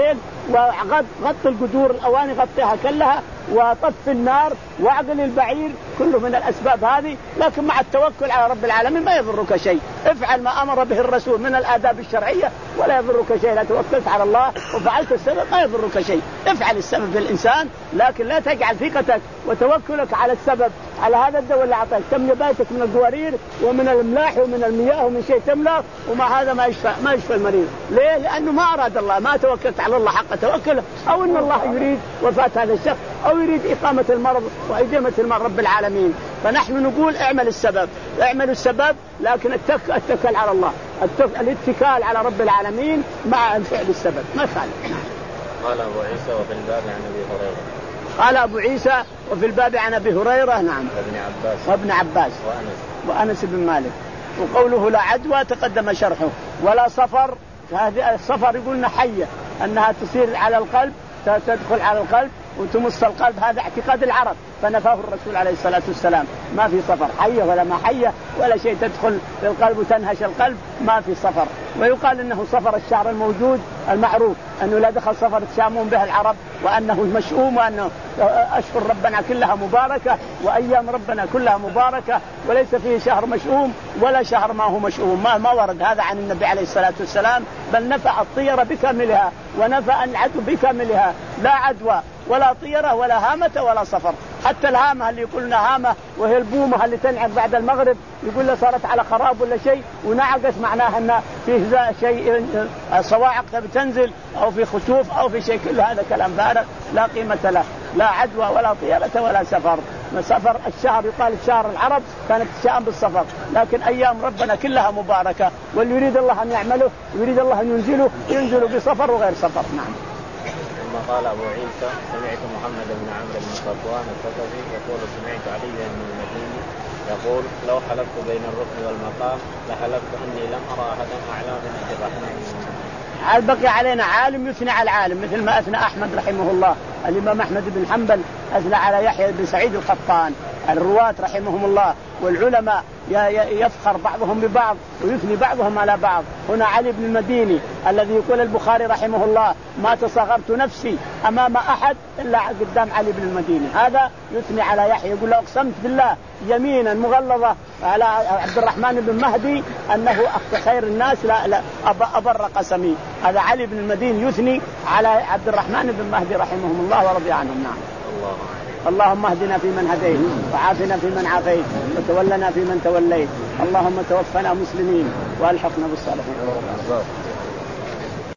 وغط غط القدور الأواني غطيها كلها وطف النار وعقل البعير، كله من الأسباب هذه. لكن مع التوكل على رب العالمين ما يضرك شيء، افعل ما أمر به الرسول من الآداب الشرعية ولا يضرك شيء. لا توكلت على الله وفعلت السبب ما يضرك شيء. افعل السبب بالإنسان، لكن لا تجعل ثقتك وتوكلك على السبب، على هذا الدواء اللي أعطاك تملى بيتك من القوارير ومن الملاح ومن المياه ومن شيء تملى، ومع هذا ما يشفى ما يشفى المريض. ليه؟ لأنه ما أراد الله، ما توكلت على الله حق توكله، أو إن الله يريد وفاة هذا الشخص، أو يريد إقامة المرض وإدامة المرض رب العالمين. فنحن نقول اعمل السبب، اعمل السبب، لكن التك... التكل على الله، التك... الاتكال على رب العالمين مع فعل السبب ما فعل. قال أبو عيسى وفي الباب عن أبي هريرة. قال أبو عيسى وفي الباب عن أبي هريرة نعم وابن عباس وابن عباس وأنس وأنس بن مالك. وقوله لا عدوى تقدم شرحه، ولا صفر. هذه الصفر يقولنا حية، أنها تصير على القلب، تدخل على القلب وتمص القلب، هذا اعتقاد العرب فنفاه الرسول عليه الصلاة والسلام. ما في صفر، حية ولا ما حية ولا شيء تدخل في القلب وتنهش القلب، ما في صفر. ويقال إنه صفر الشعر الموجود المعروف، أنه لا دخل صفر تشامون به العرب، وأنه مشؤوم، وأنه أشهر ربنا كلها مباركة وأيام ربنا كلها مباركة، وليس فيه شهر مشؤوم ولا شهر ما هو مشؤوم. ما, ما ورد هذا عن النبي عليه الصلاة والسلام، بل نفى الطيرة بكاملها ونفى العدوى بكاملها، لا عدوى ولا طيرة ولا هامة ولا صفر. حتى الهامة اللي يقولنا هامة وهي البومة اللي تنعق بعد المغرب، يقول له صارت على خراب ولا شيء ونعقت، معناها أن فيه شيء صواعق تنزل أو في خسوف أو في شيء، كل هذا كلام فارغ لا قيمة له، لا عدوى ولا طيرة ولا سفر. سفر الشهر يقال شهر العرب كانت تشاءم بالسفر، لكن أيام ربنا كلها مباركة، واللي يريد الله أن يعمله يريد الله أن ينزله ينزله بسفر وغير سفر. نعم. ثم قال أبو عيسى سمعت محمد بن عمرو بن صفوان الثقفي يقول سمعت علي بن المديني يقول لو حلفت بين الركن والمقام لحلفت أني لم أرى أحدا أعلى من عبد الرحمن. عاد بقي علينا عالم يثني على العالم، مثل ما أثنى أحمد رحمه الله، الإمام أحمد بن حنبل أثنى على يحيى بن سعيد القطان، الرواة رحمهم الله والعلماء يفخر بعضهم ببعض ويثني بعضهم على بعض. هنا علي بن المديني الذي يقول البخاري رحمه الله ما تصغرت نفسي أمام أحد إلا قدام علي بن المديني، هذا يثني على يحيى، يقول له أقسمت بالله يمينا مغلظة على عبد الرحمن بن مهدي أنه خير الناس لا, لا أبر قسمي. هذا علي بن المديني يثني على عبد الرحمن بن مهدي رحمهم الله ورضي عنهم. نعم. الله اللهم اهدنا فيمن هديت وعافنا فيمن عافيت وتولنا فيمن توليت، اللهم توفنا مسلمين والحقنا بالصالحين.